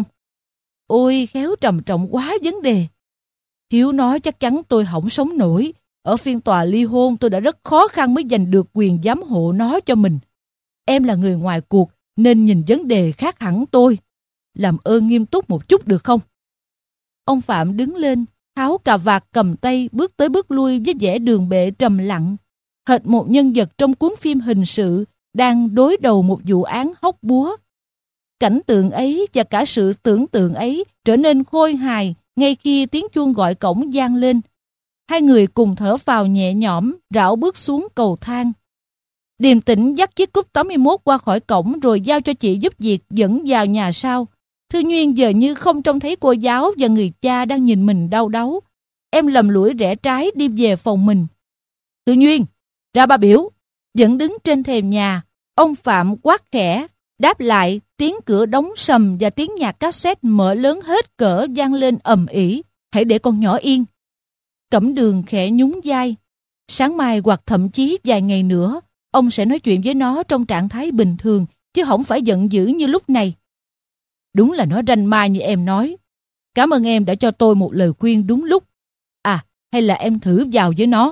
Ôi, khéo trầm trọng quá vấn đề. Hiếu nói chắc chắn tôi không sống nổi. Ở phiên tòa ly hôn tôi đã rất khó khăn mới giành được quyền giám hộ nó cho mình. Em là người ngoài cuộc nên nhìn vấn đề khác hẳn tôi. Làm ơn nghiêm túc một chút được không? Ông Phạm đứng lên, tháo cà vạt cầm tay bước tới bước lui với vẻ đường bệ trầm lặng. Hệt một nhân vật trong cuốn phim hình sự đang đối đầu một vụ án hóc búa. Cảnh tượng ấy và cả sự tưởng tượng ấy trở nên khôi hài ngay khi tiếng chuông gọi cổng vang lên. Hai người cùng thở phào nhẹ nhõm, rảo bước xuống cầu thang. Điềm Tĩnh dắt chiếc cúp tám mươi mốt qua khỏi cổng rồi giao cho chị giúp việc dẫn vào nhà sau. Thư Nguyên giờ như không trông thấy cô giáo và người cha đang nhìn mình đau đáu. Em lầm lũi rẽ trái đi về phòng mình. Thư Nguyên, ra ba biểu. Vẫn đứng trên thềm nhà, ông Phạm quát khẽ. Đáp lại, tiếng cửa đóng sầm và tiếng nhạc cassette mở lớn hết cỡ vang lên ầm ĩ. Hãy để con nhỏ yên. Cẩm Đường khẽ nhún vai. Sáng mai hoặc thậm chí vài ngày nữa, ông sẽ nói chuyện với nó trong trạng thái bình thường, chứ không phải giận dữ như lúc này. Đúng là nó ranh ma như em nói. Cảm ơn em đã cho tôi một lời khuyên đúng lúc. À, hay là em thử vào với nó?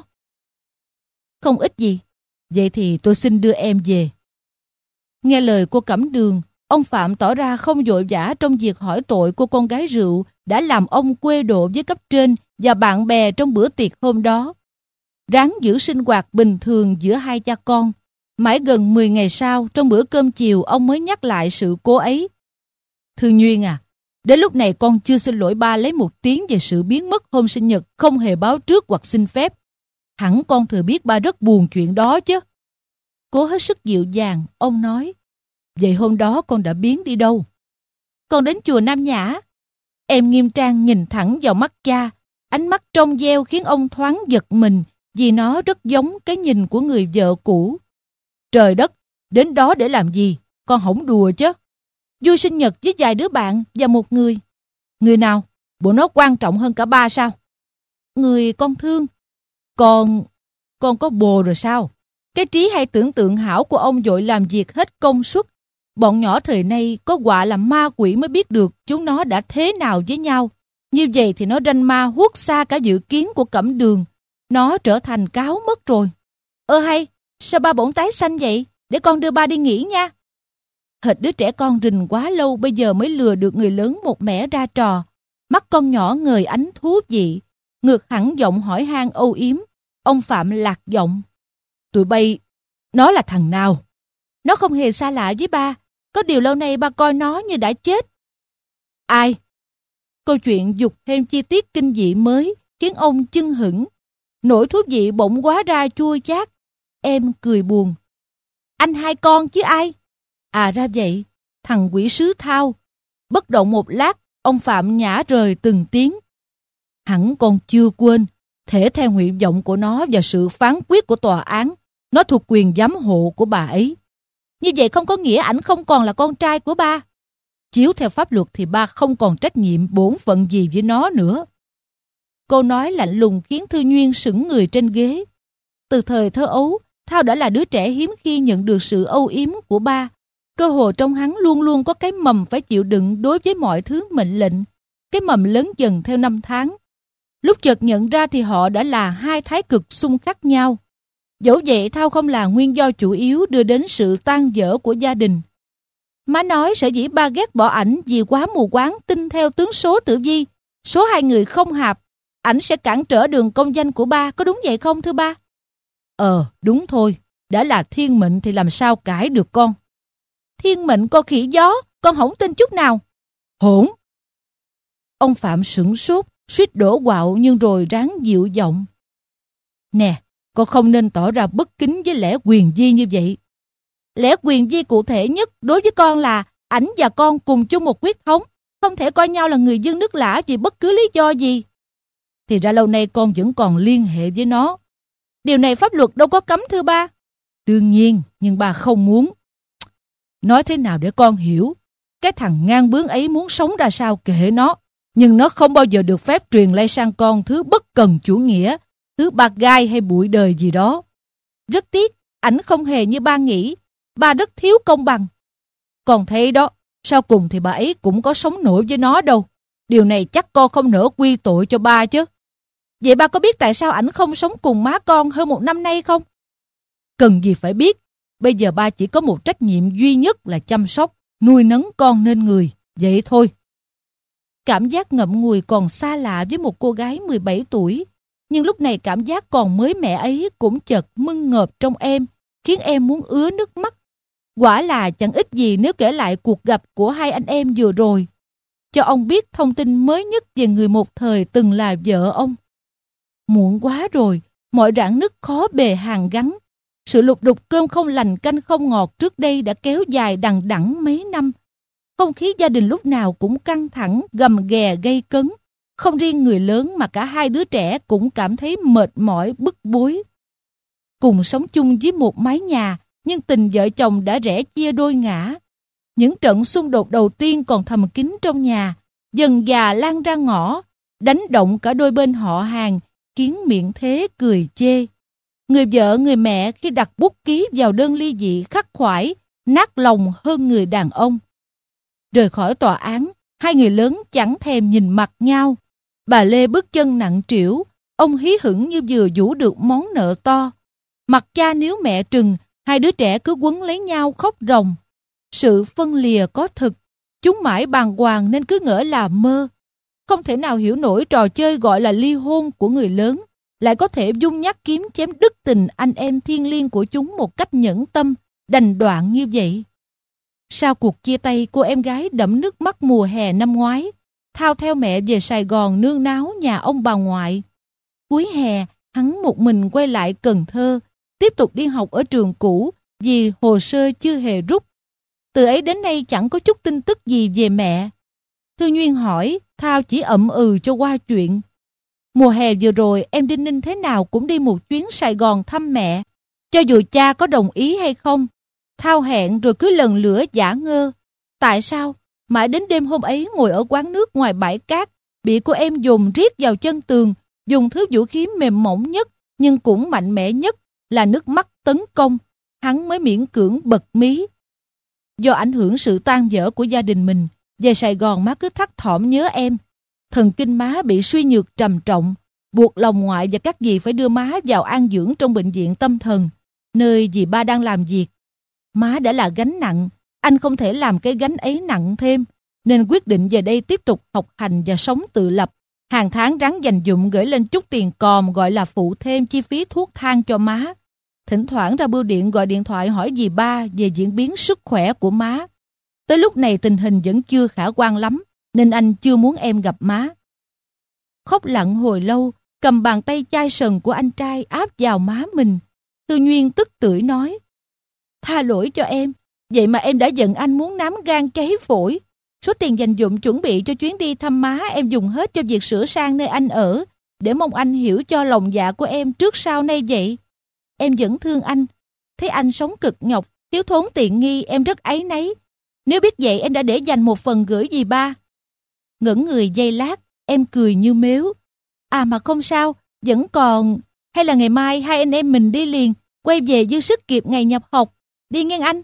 Không ít gì. Vậy thì tôi xin đưa em về. Nghe lời cô Cẩm Đường, ông Phạm tỏ ra không vội vã trong việc hỏi tội cô con gái rượu đã làm ông quê độ với cấp trên và bạn bè trong bữa tiệc hôm đó. Ráng giữ sinh hoạt bình thường giữa hai cha con. Mãi gần mười ngày sau, trong bữa cơm chiều, ông mới nhắc lại sự cố ấy. Thư Nguyên à, đến lúc này con chưa xin lỗi ba lấy một tiếng về sự biến mất hôm sinh nhật không hề báo trước hoặc xin phép. Hẳn con thừa biết ba rất buồn chuyện đó chứ. Cố hết sức dịu dàng, ông nói. Vậy hôm đó con đã biến đi đâu? Con đến chùa Nam Nhã. Em nghiêm trang nhìn thẳng vào mắt cha. Ánh mắt trong veo khiến ông thoáng giật mình vì nó rất giống cái nhìn của người vợ cũ. Trời đất, đến đó để làm gì? Con hổng đùa chứ. Vui sinh nhật với vài đứa bạn và một người. Người nào? Bộ nó quan trọng hơn cả ba sao? Người con thương. Con... Con có bồ rồi sao? Cái trí hay tưởng tượng hảo của ông vội làm việc hết công suất. Bọn nhỏ thời nay có quả là ma quỷ mới biết được chúng nó đã thế nào với nhau. Như vậy thì nó ranh ma huốt xa cả dự kiến của Cẩm Đường. Nó trở thành cáo mất rồi. Ơ hay, sao ba bỗng tái xanh vậy? Để con đưa ba đi nghỉ nha. Hệt đứa trẻ con rình quá lâu bây giờ mới lừa được người lớn một mẻ ra trò. Mắt con nhỏ ngời ánh thú vị. Ngược hẳn giọng hỏi han âu yếm. Ông Phạm lạc giọng. Tụi bay, nó là thằng nào? Nó không hề xa lạ với ba. Có điều lâu nay ba coi nó như đã chết. Ai? Câu chuyện dục thêm chi tiết kinh dị mới khiến ông chưng hửng. Nỗi thú vị bỗng quá ra chua chát. Em cười buồn. Anh hai con chứ ai? À ra vậy, thằng quỷ sứ Thao. Bất động một lát, ông Phạm nhả rời từng tiếng. Hẳn con chưa quên, thể theo nguyện vọng của nó và sự phán quyết của tòa án, nó thuộc quyền giám hộ của bà ấy. Như vậy không có nghĩa ảnh không còn là con trai của ba. Chiếu theo pháp luật thì ba không còn trách nhiệm bổn phận gì với nó nữa. Câu nói lạnh lùng khiến Thư Nguyên sững người trên ghế. Từ thời thơ ấu, Thao đã là đứa trẻ hiếm khi nhận được sự âu yếm của ba. Cơ hồ trong hắn luôn luôn có cái mầm phải chịu đựng đối với mọi thứ mệnh lệnh. Cái mầm lớn dần theo năm tháng. Lúc chợt nhận ra thì họ đã là hai thái cực xung khắc nhau. Dẫu vậy Thao không là nguyên do chủ yếu đưa đến sự tan vỡ của gia đình. Má nói sở dĩ ba ghét bỏ ảnh vì quá mù quáng tin theo tướng số tử vi. Số hai người không hợp, ảnh sẽ cản trở đường công danh của ba, có đúng vậy không thưa ba? Ờ, đúng thôi, đã là thiên mệnh thì làm sao cãi được con. Thiên mệnh con khỉ gió, con không tin chút nào. Hỗn! Ông Phạm sửng sốt, suýt đổ quạo nhưng rồi ráng dịu giọng. Nè, con không nên tỏ ra bất kính với lẽ quyền vi như vậy. Lẽ quyền vi cụ thể nhất đối với con là ảnh và con cùng chung một huyết thống, không thể coi nhau là người dân nước lã vì bất cứ lý do gì. Thì ra lâu nay con vẫn còn liên hệ với nó. Điều này pháp luật đâu có cấm thưa ba. Đương nhiên, nhưng ba không muốn. Nói thế nào để con hiểu? Cái thằng ngang bướng ấy muốn sống ra sao kệ nó. Nhưng nó không bao giờ được phép truyền lây sang con thứ bất cần chủ nghĩa, thứ bạc gai hay bụi đời gì đó. Rất tiếc, ảnh không hề như ba nghĩ. Ba rất thiếu công bằng. Con thấy đó, sau cùng thì bà ấy cũng có sống nổi với nó đâu. Điều này chắc con không nỡ quy tội cho ba chứ. Vậy ba có biết tại sao ảnh không sống cùng má con hơn một năm nay không? Cần gì phải biết. Bây giờ ba chỉ có một trách nhiệm duy nhất là chăm sóc, nuôi nấng con nên người. Vậy thôi. Cảm giác ngậm ngùi còn xa lạ với một cô gái mười bảy tuổi. Nhưng lúc này cảm giác còn mới mẻ ấy cũng chợt mưng ngợp trong em, khiến em muốn ứa nước mắt. Quả là chẳng ít gì nếu kể lại cuộc gặp của hai anh em vừa rồi, cho ông biết thông tin mới nhất về người một thời từng là vợ ông. Muộn quá rồi, mọi rạn nứt khó bề hàn gắn. Sự lục đục cơm không lành canh không ngọt trước đây đã kéo dài đằng đẵng mấy năm. Không khí gia đình lúc nào cũng căng thẳng, gầm ghè gây cấn. Không riêng người lớn mà cả hai đứa trẻ cũng cảm thấy mệt mỏi, bức bối. Cùng sống chung với một mái nhà, nhưng tình vợ chồng đã rẽ chia đôi ngã. Những trận xung đột đầu tiên còn thầm kín trong nhà, dần dà lan ra ngõ, đánh động cả đôi bên họ hàng, khiến miệng thế cười chê. Người vợ người mẹ khi đặt bút ký vào đơn ly dị khắc khoải, nát lòng hơn người đàn ông. Rời khỏi tòa án, hai người lớn chẳng thèm nhìn mặt nhau. Bà Lê bước chân nặng trĩu, ông hí hửng như vừa vũ được món nợ to. Mặt cha níu mẹ trừng, hai đứa trẻ cứ quấn lấy nhau khóc ròng. Sự phân lìa có thực, chúng mãi bàng hoàng nên cứ ngỡ là mơ. Không thể nào hiểu nổi trò chơi gọi là ly hôn của người lớn lại có thể dung nhắc kiếm chém đứt tình anh em thiêng liêng của chúng một cách nhẫn tâm, đành đoạn như vậy. Sau cuộc chia tay, cô em gái đẫm nước mắt mùa hè năm ngoái, Thao theo mẹ về Sài Gòn nương náu nhà ông bà ngoại. Cuối hè, hắn một mình quay lại Cần Thơ, tiếp tục đi học ở trường cũ vì hồ sơ chưa hề rút. Từ ấy đến nay chẳng có chút tin tức gì về mẹ. Thư Nguyên hỏi, Thao chỉ ậm ừ cho qua chuyện. Mùa hè vừa rồi em đi Ninh thế nào cũng đi một chuyến Sài Gòn thăm mẹ. Cho dù cha có đồng ý hay không, Thao hẹn rồi cứ lần lữa giả ngơ. Tại sao? Mãi đến đêm hôm ấy ngồi ở quán nước ngoài bãi cát, bị cô em dồn riết vào chân tường, dùng thứ vũ khí mềm mỏng nhất nhưng cũng mạnh mẽ nhất là nước mắt tấn công, hắn mới miễn cưỡng bật mí. Do ảnh hưởng sự tan vỡ của gia đình mình, về Sài Gòn má cứ thắt thỏm nhớ em. Thần kinh má bị suy nhược trầm trọng, buộc lòng ngoại và các dì phải đưa má vào an dưỡng trong bệnh viện tâm thần, nơi dì ba đang làm việc. Má đã là gánh nặng, anh không thể làm cái gánh ấy nặng thêm, nên quyết định về đây tiếp tục học hành và sống tự lập. Hàng tháng ráng dành dụm gửi lên chút tiền còm gọi là phụ thêm chi phí thuốc thang cho má. Thỉnh thoảng ra bưu điện gọi điện thoại hỏi dì ba về diễn biến sức khỏe của má. Tới lúc này tình hình vẫn chưa khả quan lắm, nên anh chưa muốn em gặp má. Khóc lặng hồi lâu, cầm bàn tay chai sần của anh trai áp vào má mình. Tư Nguyên tức tưởi nói, tha lỗi cho em, vậy mà em đã giận anh muốn nám gan cháy phổi. Số tiền dành dụm chuẩn bị cho chuyến đi thăm má em dùng hết cho việc sửa sang nơi anh ở, để mong anh hiểu cho lòng dạ của em trước sau nay vậy. Em vẫn thương anh, thấy anh sống cực nhọc, thiếu thốn tiện nghi em rất áy náy. Nếu biết vậy em đã để dành một phần gửi dì ba. Ngẩn người giây lát, em cười như mếu. À mà không sao, vẫn còn. Hay là ngày mai hai anh em mình đi liền, quay về dư sức kịp ngày nhập học. Đi nghe anh.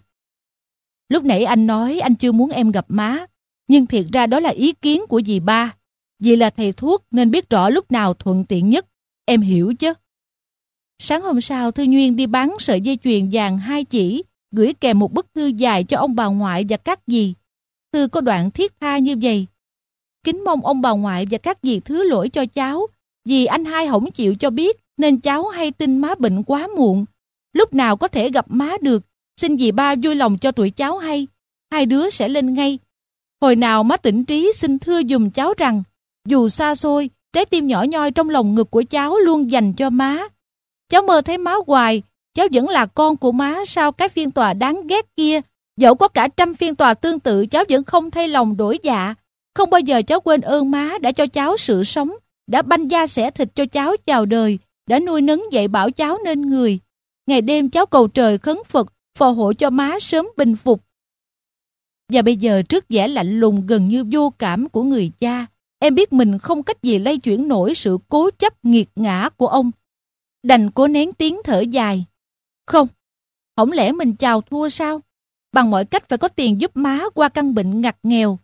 Lúc nãy anh nói anh chưa muốn em gặp má, nhưng thiệt ra đó là ý kiến của dì ba. Dì là thầy thuốc nên biết rõ lúc nào thuận tiện nhất. Em hiểu chứ? Sáng hôm sau, Thư Nguyên đi bán sợi dây chuyền vàng hai chỉ, gửi kèm một bức thư dài cho ông bà ngoại và các dì. Thư có đoạn thiết tha như vậy: kính mong ông bà ngoại và các dì thứ lỗi cho cháu, vì anh hai hổng chịu cho biết nên cháu hay tin má bệnh quá muộn. Lúc nào có thể gặp má được, xin dì ba vui lòng cho tụi cháu hay, hai đứa sẽ lên ngay. Hồi nào má tỉnh trí xin thưa dùm cháu rằng, dù xa xôi, trái tim nhỏ nhoi trong lòng ngực của cháu luôn dành cho má. Cháu mơ thấy má hoài, cháu vẫn là con của má sau cái phiên tòa đáng ghét kia. Dẫu có cả trăm phiên tòa tương tự, cháu vẫn không thay lòng đổi dạ. Không bao giờ cháu quên ơn má đã cho cháu sự sống, đã banh da xẻ thịt cho cháu chào đời, đã nuôi nấng dạy bảo cháu nên người. Ngày đêm cháu cầu trời khấn Phật, phò hộ cho má sớm bình phục. Và bây giờ trước vẻ lạnh lùng gần như vô cảm của người cha, em biết mình không cách gì lay chuyển nổi sự cố chấp nghiệt ngã của ông. Đành cố nén tiếng thở dài. Không, không lẽ mình chào thua sao? Bằng mọi cách phải có tiền giúp má qua căn bệnh ngặt nghèo.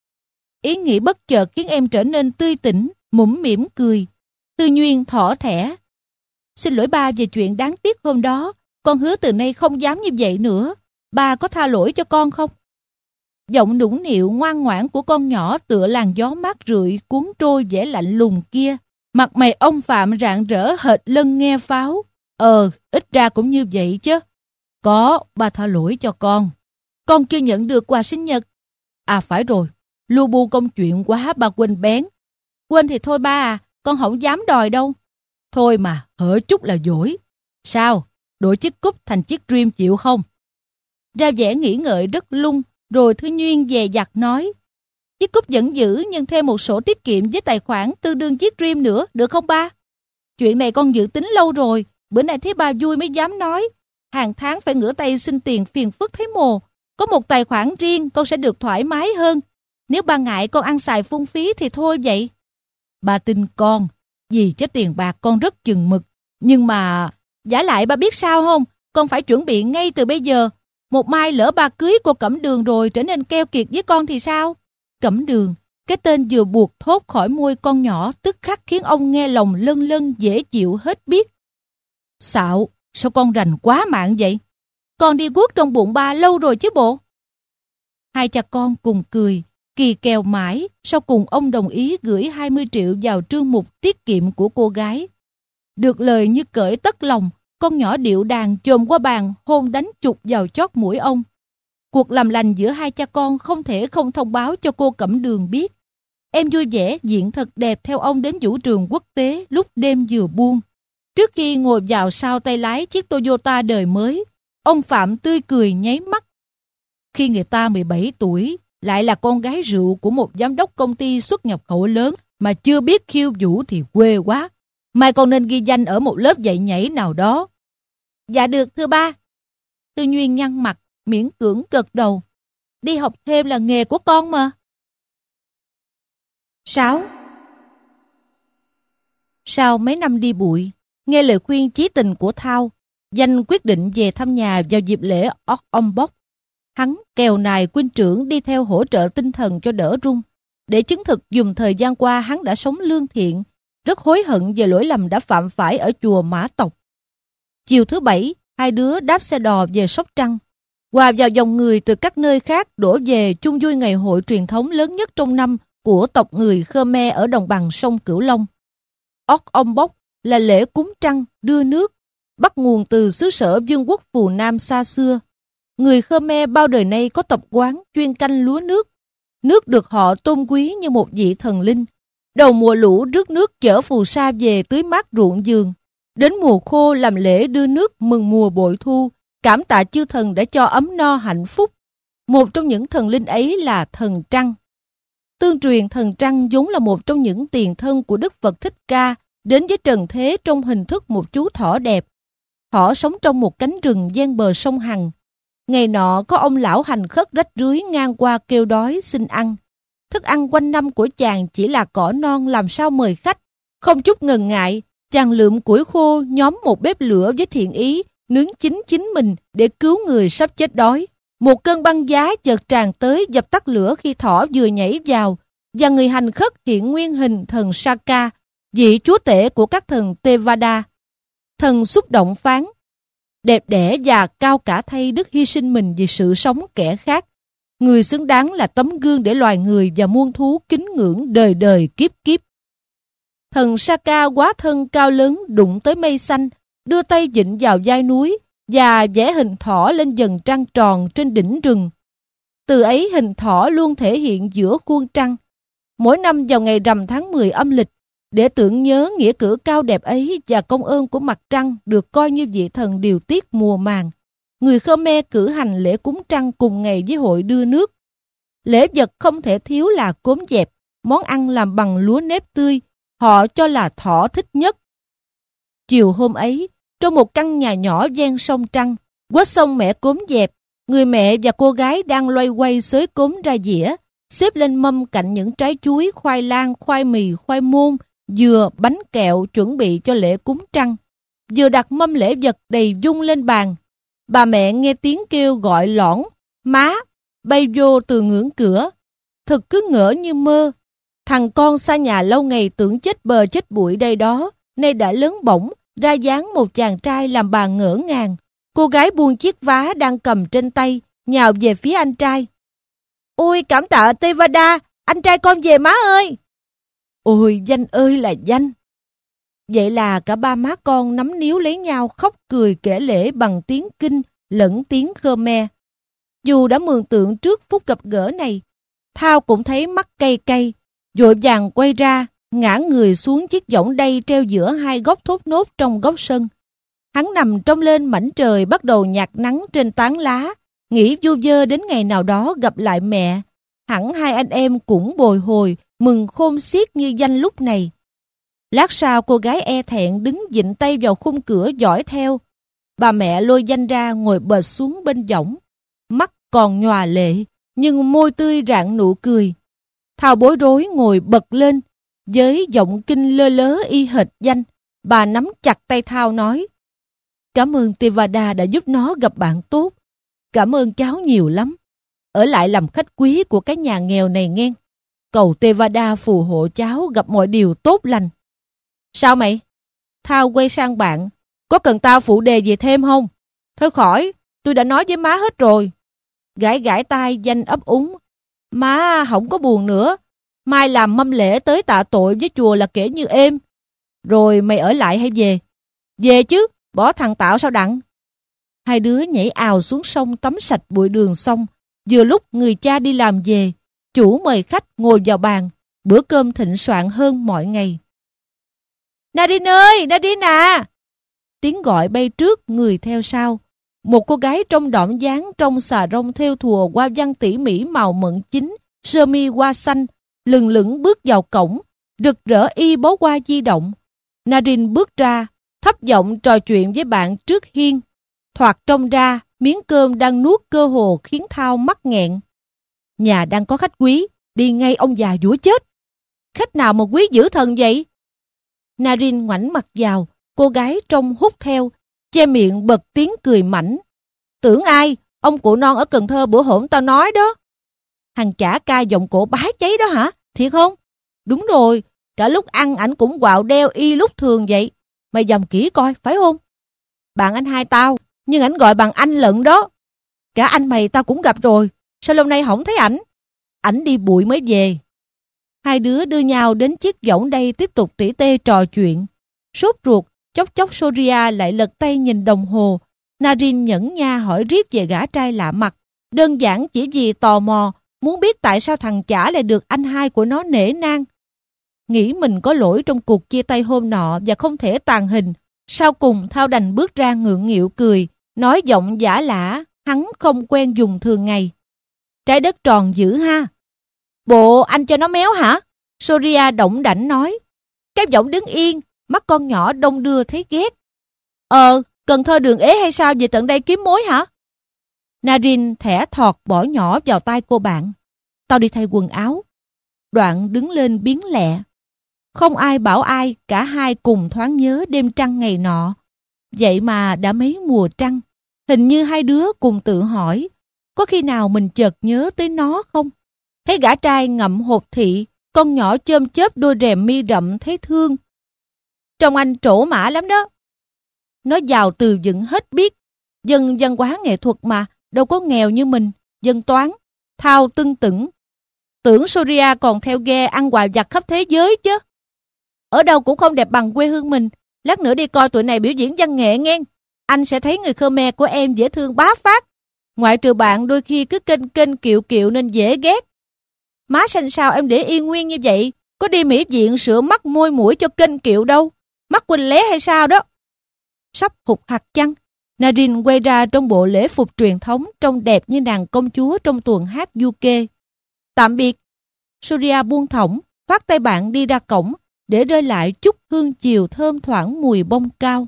Ý nghĩ bất chợt khiến em trở nên tươi tỉnh, mũm mỉm cười. Tư Nguyên thỏ thẻ. Xin lỗi ba về chuyện đáng tiếc hôm đó. Con hứa từ nay không dám như vậy nữa. Ba có tha lỗi cho con không? Giọng nũng nịu ngoan ngoãn của con nhỏ tựa làn gió mát rượi cuốn trôi vẻ lạnh lùng kia. Mặt mày ông Phạm rạng rỡ hệt lân nghe pháo. Ờ, ít ra cũng như vậy chứ. Có, ba tha lỗi cho con. Con chưa nhận được quà sinh nhật. À phải rồi, lu bu công chuyện quá ba quên bén. Quên thì thôi ba à, con không dám đòi đâu. Thôi mà, hở chút là dỗi. Sao, đổi chiếc cúp thành chiếc Dream chịu không? Ra vẻ nghĩ ngợi rất lung, rồi Thư Nguyên dè dặt nói. Chiếc cúp vẫn giữ nhưng thêm một sổ tiết kiệm với tài khoản tương đương chiếc Dream nữa, được không ba? Chuyện này con dự tính lâu rồi, bữa nay thấy ba vui mới dám nói. Hàng tháng phải ngửa tay xin tiền phiền phức thấy mồ. Có một tài khoản riêng con sẽ được thoải mái hơn. Nếu ba ngại con ăn xài phung phí thì thôi vậy. Ba tin con, vì cho tiền bạc con rất chừng mực. Nhưng mà, giả lại ba biết sao không? Con phải chuẩn bị ngay từ bây giờ. Một mai lỡ ba cưới cô Cẩm Đường rồi trở nên keo kiệt với con thì sao? Cẩm Đường, cái tên vừa buộc thốt khỏi môi con nhỏ tức khắc khiến ông nghe lòng lân lân dễ chịu hết biết. Xạo, sao con rành quá mạng vậy? Con đi guốc trong bụng ba lâu rồi chứ bộ. Hai cha con cùng cười, kỳ kèo mãi, sau cùng ông đồng ý gửi hai mươi triệu vào trương mục tiết kiệm của cô gái. Được lời như cởi tất lòng, con nhỏ điệu đàn chồm qua bàn hôn đánh chụp vào chót mũi ông. Cuộc làm lành giữa hai cha con không thể không thông báo cho cô Cẩm Đường biết. Em vui vẻ diện thật đẹp theo ông đến vũ trường quốc tế lúc đêm vừa buông. Trước khi ngồi vào sau tay lái chiếc Toyota đời mới, ông Phạm tươi cười nháy mắt. Khi người ta mười bảy tuổi, lại là con gái rượu của một giám đốc công ty xuất nhập khẩu lớn mà chưa biết khiêu vũ thì quê quá. Mai con nên ghi danh ở một lớp dạy nhảy nào đó. Dạ được thưa ba. Tư Nguyên nhăn mặt, miễn cưỡng gật đầu. Đi học thêm là nghề của con mà. sáu. Sau mấy năm đi bụi, nghe lời khuyên chí tình của Thao, Danh quyết định về thăm nhà vào dịp lễ Óc Om Bóc. Hắn kèo nài huynh trưởng đi theo hỗ trợ tinh thần cho đỡ run, để chứng thực dùng thời gian qua hắn đã sống lương thiện, rất hối hận về lỗi lầm đã phạm phải ở chùa Mã Tộc. Chiều thứ Bảy, hai đứa đáp xe đò về Sóc Trăng, hòa vào dòng người từ các nơi khác đổ về chung vui ngày hội truyền thống lớn nhất trong năm của tộc người Khmer ở đồng bằng sông Cửu Long. Óc Om Bóc là lễ cúng trăng đưa nước, bắt nguồn từ xứ sở vương quốc Phù Nam xa xưa. Người Khmer bao đời nay có tập quán chuyên canh lúa nước. Nước được họ tôn quý như một vị thần linh. Đầu mùa lũ rước nước chở phù sa về tưới mát ruộng vườn. Đến mùa khô làm lễ đưa nước mừng mùa bội thu, cảm tạ chư thần đã cho ấm no hạnh phúc. Một trong những thần linh ấy là thần Trăng. Tương truyền thần Trăng vốn là một trong những tiền thân của Đức Phật Thích Ca, đến với trần thế trong hình thức một chú thỏ đẹp. Thỏ sống trong một cánh rừng ven bờ sông Hằng. Ngày nọ có ông lão hành khất rách rưới ngang qua kêu đói xin ăn. Thức ăn quanh năm của chàng chỉ là cỏ non, làm sao mời khách. Không chút ngần ngại, chàng lượm củi khô nhóm một bếp lửa với thiện ý, nướng chín chính mình để cứu người sắp chết đói. Một cơn băng giá chợt tràn tới dập tắt lửa khi thỏ vừa nhảy vào, và người hành khất hiện nguyên hình thần Saka, vị chúa tể của các thần Tevada. Thần xúc động phán: đẹp đẽ và cao cả thay đức hy sinh mình vì sự sống kẻ khác. Người xứng đáng là tấm gương để loài người và muôn thú kính ngưỡng đời đời kiếp kiếp. Thần Saka hóa thân cao lớn đụng tới mây xanh, đưa tay vịn vào vai núi và vẽ hình thỏ lên dần trăng tròn trên đỉnh rừng. Từ ấy hình thỏ luôn thể hiện giữa khuôn trăng. Mỗi năm vào ngày rằm tháng mười âm lịch, để tưởng nhớ nghĩa cử cao đẹp ấy và công ơn của mặt trăng được coi như vị thần điều tiết mùa màng, người Khmer cử hành lễ cúng trăng cùng ngày với hội đưa nước. Lễ vật không thể thiếu là cốm dẹp, món ăn làm bằng lúa nếp tươi, họ cho là thỏ thích nhất. Chiều hôm ấy, trong một căn nhà nhỏ ven sông Trăng, quết sông mẹ cốm dẹp, người mẹ và cô gái đang loay hoay xới cốm ra dĩa, xếp lên mâm cạnh những trái chuối, khoai lang, khoai mì, khoai môn, dừa, bánh kẹo chuẩn bị cho lễ cúng trăng. Vừa đặt mâm lễ vật đầy dung lên bàn, bà mẹ nghe tiếng kêu gọi lõn, má, bay vô từ ngưỡng cửa. Thật cứ ngỡ như mơ. Thằng con xa nhà lâu ngày tưởng chết bờ chết bụi đây đó, nay đã lớn bổng, ra dáng một chàng trai làm bà ngỡ ngàng. Cô gái buông chiếc vá đang cầm trên tay, nhào về phía anh trai. Ôi cảm tạ Tevada, anh trai con về má ơi. Ôi danh ơi là danh. Vậy là cả ba má con nắm níu lấy nhau khóc cười kể lễ bằng tiếng Kinh lẫn tiếng Khmer. Dù đã mường tượng trước phút gặp gỡ này, Thao cũng thấy mắt cay cay, vội vàng quay ra, ngã người xuống chiếc võng đay treo giữa hai gốc thốt nốt trong góc sân. Hắn nằm trông lên mảnh trời bắt đầu nhạt nắng trên tán lá, nghĩ vu vơ đến ngày nào đó gặp lại mẹ. Hẳn hai anh em cũng bồi hồi, mừng khôn xiết như danh lúc này. Lát sau cô gái e thẹn đứng vịn tay vào khung cửa dõi theo. Bà mẹ lôi danh ra ngồi bệt xuống bên võng. Mắt còn nhòa lệ, nhưng môi tươi rạng nụ cười. Thao bối rối ngồi bật lên, với giọng kinh lơ lớ y hệt danh. Bà nắm chặt tay Thao nói: cảm ơn Tevada đã giúp nó gặp bạn tốt. Cảm ơn cháu nhiều lắm. Ở lại làm khách quý của cái nhà nghèo này nghe. Cầu Tevada phù hộ cháu gặp mọi điều tốt lành. Sao mày? Thao quay sang bạn. Có cần tao phụ đề gì thêm không? Thôi khỏi, tôi đã nói với má hết rồi. Gãi gãi tai danh ấp úng. Má không có buồn nữa. Mai làm mâm lễ tới tạ tội với chùa là kể như êm. Rồi mày ở lại hay về? Về chứ, bỏ thằng Tạo sao đặng? Hai đứa nhảy ào xuống sông tắm sạch bụi đường xong. Vừa lúc người cha đi làm về, chủ mời khách ngồi vào bàn. Bữa cơm thịnh soạn hơn mọi ngày. Nadine ơi, Nadine à! Tiếng gọi bay trước, người theo sau. Một cô gái trong đỏm dáng trong xà rông thêu thùa hoa văn tỉ mỉ màu mận chính, sơ mi hoa xanh, lừng lững bước vào cổng, rực rỡ y bó hoa di động. Nadine bước ra, thấp giọng trò chuyện với bạn trước hiên. Thoạt trông ra, miếng cơm đang nuốt cơ hồ khiến Thao mắc nghẹn. Nhà đang có khách quý, đi ngay ông già dũa chết. Khách nào mà quý dữ thần vậy? Nadine ngoảnh mặt vào, cô gái trông hút theo, che miệng bật tiếng cười mảnh. Tưởng ai? Ông cụ non ở Cần Thơ bữa hổm tao nói đó. Thằng chả ca giọng cổ bá cháy đó hả? Thiệt không? Đúng rồi, cả lúc ăn ảnh cũng quạo đeo y lúc thường vậy. Mày dòm kỹ coi, phải không? Bạn anh hai tao, nhưng ảnh gọi bằng anh lận đó. Cả anh mày tao cũng gặp rồi, sao lâu nay không thấy ảnh? Ảnh đi bụi mới về. Hai đứa đưa nhau đến chiếc võng đây tiếp tục tỉ tê trò chuyện. Sốt ruột, chốc chốc Soria lại lật tay nhìn đồng hồ. Nadine nhẫn nha hỏi riết về gã trai lạ mặt. Đơn giản chỉ vì tò mò, muốn biết tại sao thằng chả lại được anh hai của nó nể nang. Nghĩ mình có lỗi trong cuộc chia tay hôm nọ và không thể tàn hình. Sau cùng Thao đành bước ra ngượng nghịu cười, nói giọng giả lả, hắn không quen dùng thường ngày. Trái đất tròn dữ ha. Bộ anh cho nó méo hả? Soria động đảnh nói. Cái giọng đứng yên, mắt con nhỏ đông đưa thấy ghét. Ờ, Cần Thơ đường ế hay sao về tận đây kiếm mối hả? Nadine thẻ thọt bỏ nhỏ vào tay cô bạn. Tao đi thay quần áo. Đoạn đứng lên biến lẹ. Không ai bảo ai, cả hai cùng thoáng nhớ đêm trăng ngày nọ. Vậy mà đã mấy mùa trăng. Hình như hai đứa cùng tự hỏi, có khi nào mình chợt nhớ tới nó không? Thấy gã trai ngậm hột thị, con nhỏ chôm chớp đôi rèm mi rậm thấy thương. Trông anh trổ mã lắm đó. Nó giàu từ vựng hết biết. Dân văn hóa nghệ thuật mà, đâu có nghèo như mình. Dân toán. Thao tưng tửng. Tưởng Soria còn theo ghe ăn quà vặt khắp thế giới chứ. Ở đâu cũng không đẹp bằng quê hương mình. Lát nữa đi coi tụi này biểu diễn văn nghệ nghe. Anh sẽ thấy người Khmer của em dễ thương bá phát. Ngoại trừ bạn đôi khi cứ kênh kênh kiệu kiệu nên dễ ghét. Má xanh sao em để yên nguyên như vậy? Có đi mỹ viện sửa mắt môi mũi cho kênh kiệu đâu. Mắt quỳnh lé hay sao đó? Sắp hụt hạt chăng? Nadine quay ra trong bộ lễ phục truyền thống trông đẹp như nàng công chúa trong tuồng hát du kê. Tạm biệt. Soria buông thõng, khoác tay bạn đi ra cổng để rơi lại chút hương chiều thơm thoảng mùi bông cao.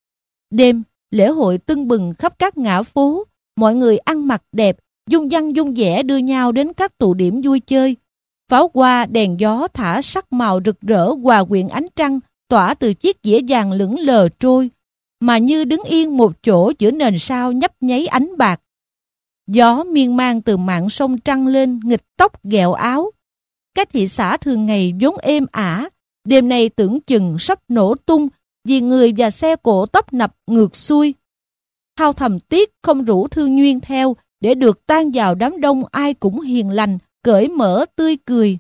Đêm, lễ hội tưng bừng khắp các ngã phố, mọi người ăn mặc đẹp, dung dăng dung dẻ đưa nhau đến các tụ điểm vui chơi. Pháo hoa, đèn gió thả sắc màu rực rỡ hòa quyện ánh trăng tỏa từ chiếc dĩa vàng lững lờ trôi, mà như đứng yên một chỗ giữa nền sao nhấp nháy ánh bạc. Gió miên man từ mạn sông trăng lên nghịch tóc ghẹo áo. Các thị xã thường ngày vốn êm ả, đêm nay tưởng chừng sắp nổ tung vì người và xe cộ tấp nập ngược xuôi. Thao thầm tiếc không rủ Thương Nguyên theo để được tan vào đám đông ai cũng hiền lành, cởi mở tươi cười.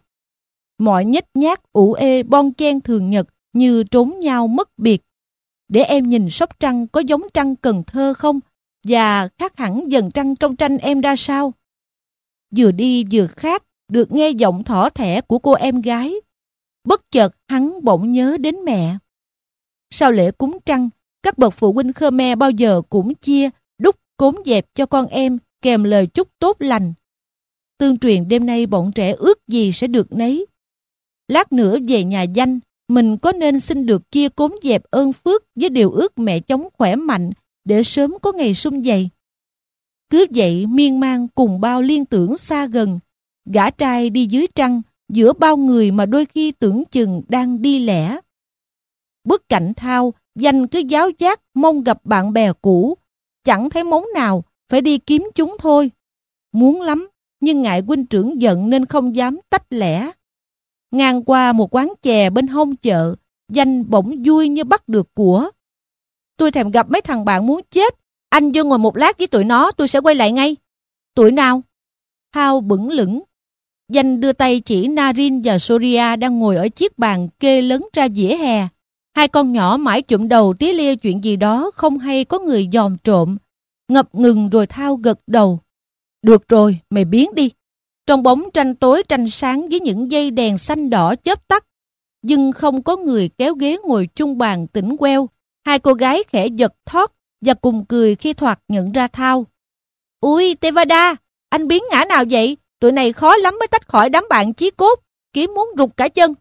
Mọi nhếch nhác ủ ê bon chen thường nhật như trốn nhau mất biệt. Để em nhìn Sóc Trăng có giống trăng Cần Thơ không? Và khác hẳn dần trăng trong tranh em ra sao? Vừa đi vừa khát, được nghe giọng thỏ thẻ của cô em gái. Bất chợt hắn bỗng nhớ đến mẹ. Sau lễ cúng trăng, các bậc phụ huynh Khmer bao giờ cũng chia, đúc cốn dẹp cho con em kèm lời chúc tốt lành. Tương truyền đêm nay bọn trẻ ước gì sẽ được nấy. Lát nữa về nhà danh, mình có nên xin được chia cốn dẹp ơn phước với điều ước mẹ chống khỏe mạnh để sớm có ngày sum vầy. Cứ vậy miên man cùng bao liên tưởng xa gần, gã trai đi dưới trăng giữa bao người mà đôi khi tưởng chừng đang đi lẻ. Bức cạnh Thao, Danh cứ giáo giác mong gặp bạn bè cũ, chẳng thấy món nào, phải đi kiếm chúng thôi. Muốn lắm, nhưng ngại huynh trưởng giận nên không dám tách lẻ. Ngang qua một quán chè bên hông chợ, Danh bỗng vui như bắt được của. Tôi thèm gặp mấy thằng bạn muốn chết. Anh vô ngồi một lát với tụi nó, tôi sẽ quay lại ngay. Tụi nào? Thao bững lững. Danh đưa tay chỉ Narin và Soria đang ngồi ở chiếc bàn kê lấn ra vỉa hè. Hai con nhỏ mãi chụm đầu tía lia chuyện gì đó không hay có người dòm trộm. Ngập ngừng rồi Thao gật đầu. Được rồi, mày biến đi. Trong bóng tranh tối tranh sáng với những dây đèn xanh đỏ chớp tắt, nhưng không có người kéo ghế ngồi chung bàn tỉnh queo. Hai cô gái khẽ giật thót và cùng cười khi thoạt nhận ra Thao. Ui, Tevada, anh biến ngã nào vậy? Tụi này khó lắm mới tách khỏi đám bạn chí cốt, kiếm muốn rụt cả chân.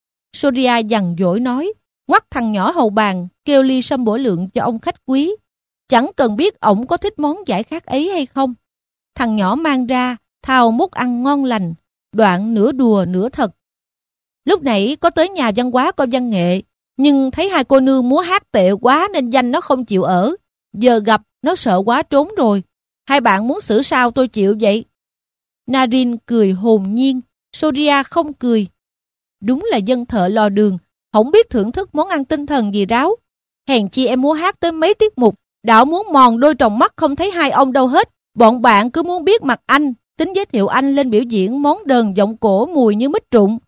Soria dằn dỗi nói, ngoắt thằng nhỏ hầu bàn, kêu ly sâm bổ lượng cho ông khách quý. Chẳng cần biết ổng có thích món giải khát ấy hay không. Thằng nhỏ mang ra, Thao múc ăn ngon lành, đoạn nửa đùa nửa thật. Lúc nãy có tới nhà văn hóa coi văn nghệ, nhưng thấy hai cô nương múa hát tệ quá nên Danh nó không chịu ở. Giờ gặp, nó sợ quá trốn rồi. Hai bạn muốn xử sao tôi chịu vậy? Narin cười hồn nhiên, Soria không cười. Đúng là dân thợ lò đường, không biết thưởng thức món ăn tinh thần gì ráo. Hèn chi em múa hát tới mấy tiết mục, đảo muốn mòn đôi tròng mắt không thấy hai ông đâu hết. Bọn bạn cứ muốn biết mặt anh, tính giới thiệu anh lên biểu diễn món đờn giọng cổ mùi như mít trụng.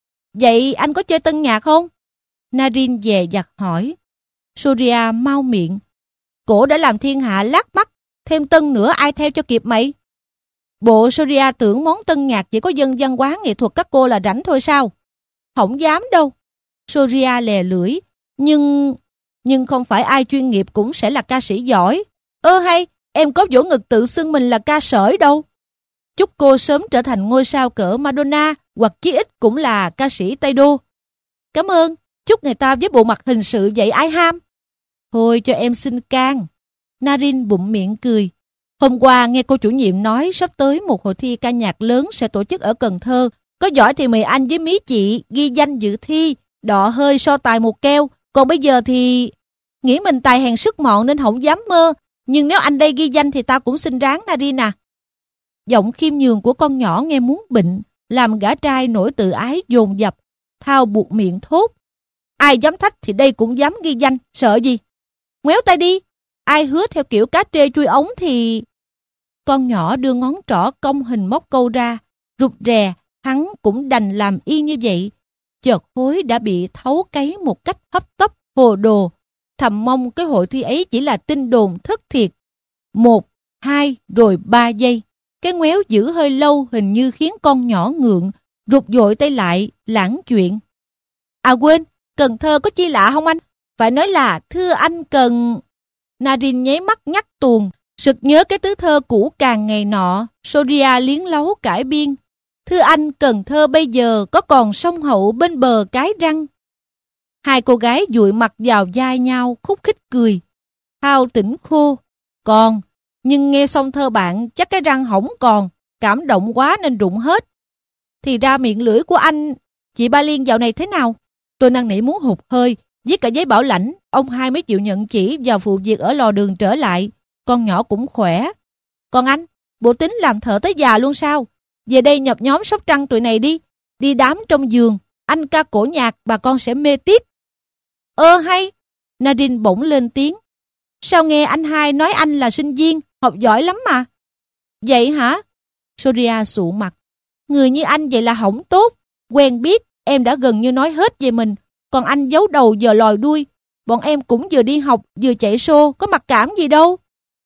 Vậy anh có chơi tân nhạc không? Narin dè dặt hỏi. Soria mau miệng. Cổ đã làm thiên hạ lác mắt, thêm tân nữa ai theo cho kịp mày? Bộ Soria tưởng món tân nhạc chỉ có dân văn hóa nghệ thuật các cô là rảnh thôi sao? Không dám đâu. Soria lè lưỡi. Nhưng... Nhưng không phải ai chuyên nghiệp cũng sẽ là ca sĩ giỏi. Ơ hay, em có vỗ ngực tự xưng mình là ca sởi đâu. Chúc cô sớm trở thành ngôi sao cỡ Madonna hoặc chí ít cũng là ca sĩ Tây Đô. Cảm ơn, chúc người ta với bộ mặt hình sự vậy ai ham. Thôi cho em xin can. Narin bụng miệng cười. Hôm qua nghe cô chủ nhiệm nói sắp tới một hội thi ca nhạc lớn sẽ tổ chức ở Cần Thơ. Có giỏi thì mời anh với mí chị ghi danh dự thi, đọ hơi so tài một keo. Còn bây giờ thì... Nghĩ mình tài hèn sức mọn nên không dám mơ. Nhưng nếu anh đây ghi danh thì tao cũng xin ráng Narin à. Giọng khiêm nhường của con nhỏ nghe muốn bệnh, làm gã trai nổi tự ái dồn dập. Thao buộc miệng thốt. Ai dám thách thì đây cũng dám ghi danh, sợ gì? ngoéo tay đi. Ai hứa theo kiểu cá trê chui ống thì... Con nhỏ đưa ngón trỏ cong hình móc câu ra, rụt rè, hắn cũng đành làm y như vậy. Chợt hối đã bị thấu cấy một cách hấp tấp, hồ đồ. Thầm mong cái hội thi ấy chỉ là tin đồn thất thiệt. Một, hai, rồi ba giây. Cái ngoéo giữ hơi lâu hình như khiến con nhỏ ngượng, rụt dội tay lại, lãng chuyện. À quên, Cần Thơ có chi lạ không anh? Phải nói là thưa anh Cần... Nadine nháy mắt nhắc tuồng, sực nhớ cái tứ thơ cũ càng ngày nọ, Soria liến láu cải biên. Thưa anh, Cần Thơ bây giờ có còn sông Hậu bên bờ Cái Răng. Hai cô gái dụi mặt vào vai nhau khúc khích cười. Thao tỉnh khô. Còn, nhưng nghe xong thơ bạn chắc cái răng hổng còn, cảm động quá nên rụng hết. Thì ra miệng lưỡi của anh... Chị Ba Liên dạo này thế nào? Tôi năn nỉ muốn hụt hơi, viết cả giấy bảo lãnh, ông hai mới chịu nhận chỉ vào vụ việc ở lò đường trở lại. Con nhỏ cũng khỏe. Còn anh, bộ tính làm thợ tới già luôn sao? Về đây nhập nhóm Sóc Trăng tụi này đi. Đi đám trong giường, anh ca cổ nhạc bà con sẽ mê tiếp. Ơ hay! Nadine bỗng lên tiếng. Sao nghe anh hai nói anh là sinh viên, học giỏi lắm mà. Vậy hả? Soria sụ mặt. Người như anh vậy là hỏng tốt. Quen biết, em đã gần như nói hết về mình. Còn anh giấu đầu giờ lòi đuôi. Bọn em cũng vừa đi học, vừa chạy xô, có mặc cảm gì đâu.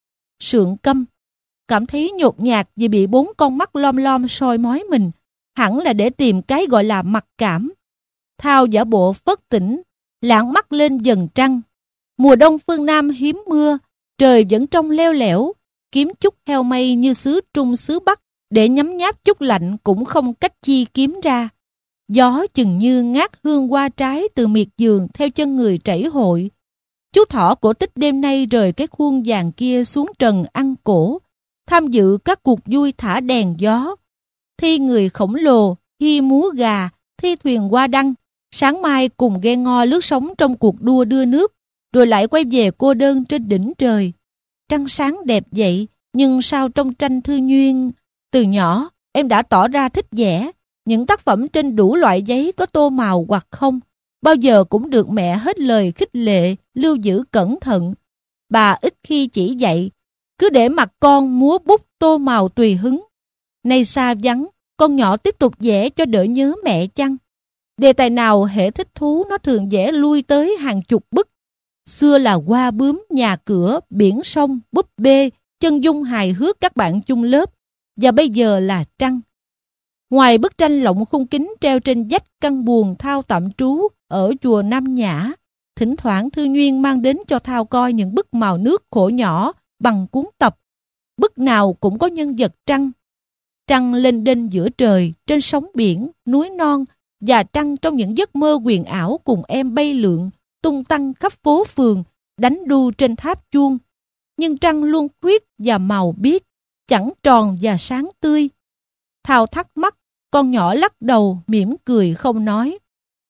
Sượng câm. Cảm thấy nhột nhạt vì bị bốn con mắt lom lom soi mói mình. Hẳn là để tìm cái gọi là mặc cảm. Thao giả bộ phớt tỉnh, lãng mắt lên dần trăng. Mùa đông phương Nam hiếm mưa, trời vẫn trong leo lẻo, kiếm chút heo mây như xứ Trung xứ Bắc, để nhấm nháp chút lạnh cũng không cách chi kiếm ra. Gió chừng như ngát hương hoa trái từ miệt giường theo chân người trảy hội. Chú thỏ cổ tích đêm nay rời cái khuôn vàng kia xuống trần ăn cổ, tham dự các cuộc vui thả đèn gió. Thi người khổng lồ, thi múa gà, thi thuyền hoa đăng, sáng mai cùng ghe ngo lướt sóng trong cuộc đua đưa nước, rồi lại quay về cô đơn trên đỉnh trời. Trăng sáng đẹp vậy, nhưng sao trong tranh Thư Nhuyên... Từ nhỏ, em đã tỏ ra thích vẽ. Những tác phẩm trên đủ loại giấy có tô màu hoặc không, bao giờ cũng được mẹ hết lời khích lệ, lưu giữ cẩn thận. Bà ít khi chỉ dạy, cứ để mặc con múa bút tô màu tùy hứng. Nay xa vắng, con nhỏ tiếp tục vẽ cho đỡ nhớ mẹ chăng. Đề tài nào hễ thích thú nó thường vẽ lui tới hàng chục bức. Xưa là hoa bướm, nhà cửa, biển sông, búp bê, chân dung hài hước các bạn chung lớp, và bây giờ là trăng. Ngoài bức tranh lộng khung kính treo trên vách căn buồng Thao tạm trú ở chùa Nam Nhã, thỉnh thoảng Thư Nhuyên mang đến cho Thao coi những bức màu nước khổ nhỏ bằng cuốn tập. Bức nào cũng có nhân vật trăng. Trăng lênh đênh giữa trời, trên sóng biển, núi non, và trăng trong những giấc mơ huyền ảo cùng em bay lượn, tung tăng khắp phố phường, đánh đu trên tháp chuông. Nhưng trăng luôn khuyết và màu biếc, chẳng tròn và sáng tươi. Thao thắc mắc, con nhỏ lắc đầu, mỉm cười không nói.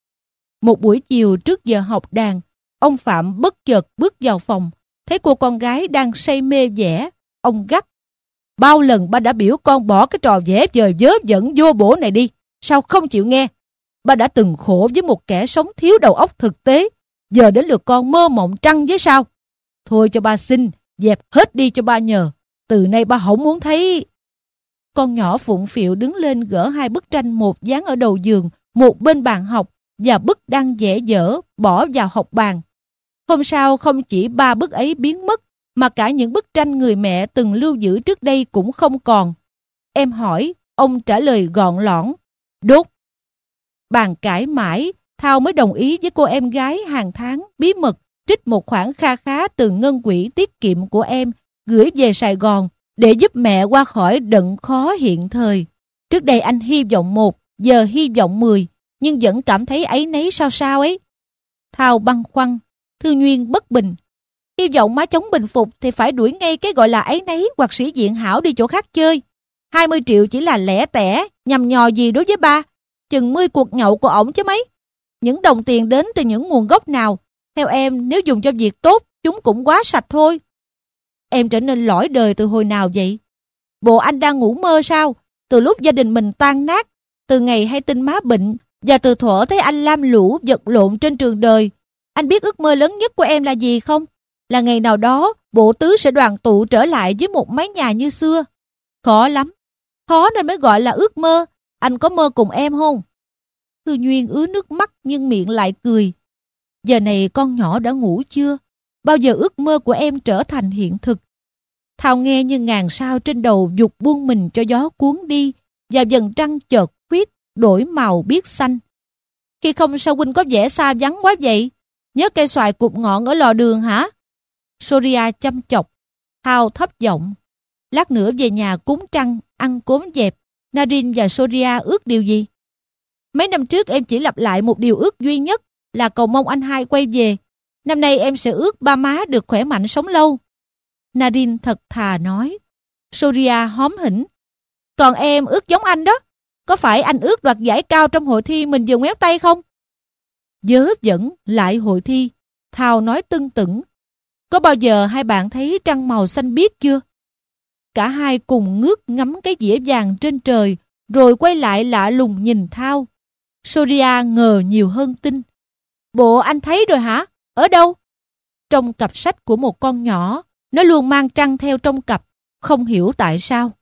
Một buổi chiều trước giờ học đàn, ông Phạm bất chợt bước vào phòng, thấy cô con gái đang say mê vẽ. Ông gắt. Bao lần ba đã biểu con bỏ cái trò vẽ vời vớ vẩn vô bổ này đi, sao không chịu nghe? Ba đã từng khổ với một kẻ sống thiếu đầu óc thực tế, giờ đến lượt con mơ mộng trăng với sao? Thôi cho ba xin, dẹp hết đi cho ba nhờ. Từ nay ba không muốn thấy... Con nhỏ phụng phịu đứng lên gỡ hai bức tranh, một dán ở đầu giường, một bên bàn học, và bức đang vẽ dở bỏ vào học bàn. Hôm sau không chỉ ba bức ấy biến mất, mà cả những bức tranh người mẹ từng lưu giữ trước đây cũng không còn. Em hỏi, ông trả lời gọn lõn, đốt. Bàn cãi mãi, Thao mới đồng ý với cô em gái hàng tháng bí mật trích một khoản kha khá từ ngân quỹ tiết kiệm của em gửi về Sài Gòn để giúp mẹ qua khỏi đận khó hiện thời. Trước đây anh hy vọng một, giờ hy vọng mười, nhưng vẫn cảm thấy áy náy sao sao ấy. Thao băn khoăn, Thư Nhuyên bất bình. Hy vọng má chống bình phục thì phải đuổi ngay cái gọi là áy náy hoặc sĩ diện hảo đi chỗ khác chơi. hai mươi triệu chỉ là lẻ tẻ, nhằm nhò gì đối với ba. Chừng mươi cuộc nhậu của ổng chứ mấy. Những đồng tiền đến từ những nguồn gốc nào, theo em nếu dùng cho việc tốt, chúng cũng quá sạch thôi. Em trở nên lõi đời từ hồi nào vậy? Bộ anh đang ngủ mơ sao? Từ lúc gia đình mình tan nát, từ ngày hay tin má bệnh, và từ thuở thấy anh lam lũ vật lộn trên trường đời. Anh biết ước mơ lớn nhất của em là gì không? là ngày nào đó bộ tứ sẽ đoàn tụ trở lại với một mái nhà như xưa. Khó lắm. Khó nên mới gọi là ước mơ. Anh có mơ cùng em không? Thư Duyên ứa nước mắt nhưng miệng lại cười. Giờ này con nhỏ đã ngủ chưa? Bao giờ ước mơ của em trở thành hiện thực? Thao nghe như ngàn sao trên đầu giục buông mình cho gió cuốn đi, và dần trăng chợt khuyết đổi màu biếc xanh. Khi không sao huynh có vẻ xa vắng quá vậy? Nhớ cây xoài cụp ngọn ở lò đường hả? Soria chăm chọc. Thao thấp giọng. Lát nữa về nhà cúng trăng, ăn cốm dẹp. Naren và Soria ước điều gì? Mấy năm trước em chỉ lặp lại một điều ước duy nhất là cầu mong anh hai quay về. Năm nay em sẽ ước ba má được khỏe mạnh sống lâu. Naren thật thà nói. Soria hóm hỉnh. Còn em ước giống anh đó. Có phải anh ước đoạt giải cao trong hội thi mình vừa ngoéo tay không? Vớ vẩn lại hội thi. Thao nói tưng tửng. Có bao giờ hai bạn thấy trăng màu xanh biếc chưa? Cả hai cùng ngước ngắm cái dĩa vàng trên trời, rồi quay lại lạ lùng nhìn Thao. Soria ngờ nhiều hơn tin. Bộ anh thấy rồi hả? Ở đâu? Trong cặp sách của một con nhỏ. Nó luôn mang trăng theo trong cặp. Không hiểu tại sao.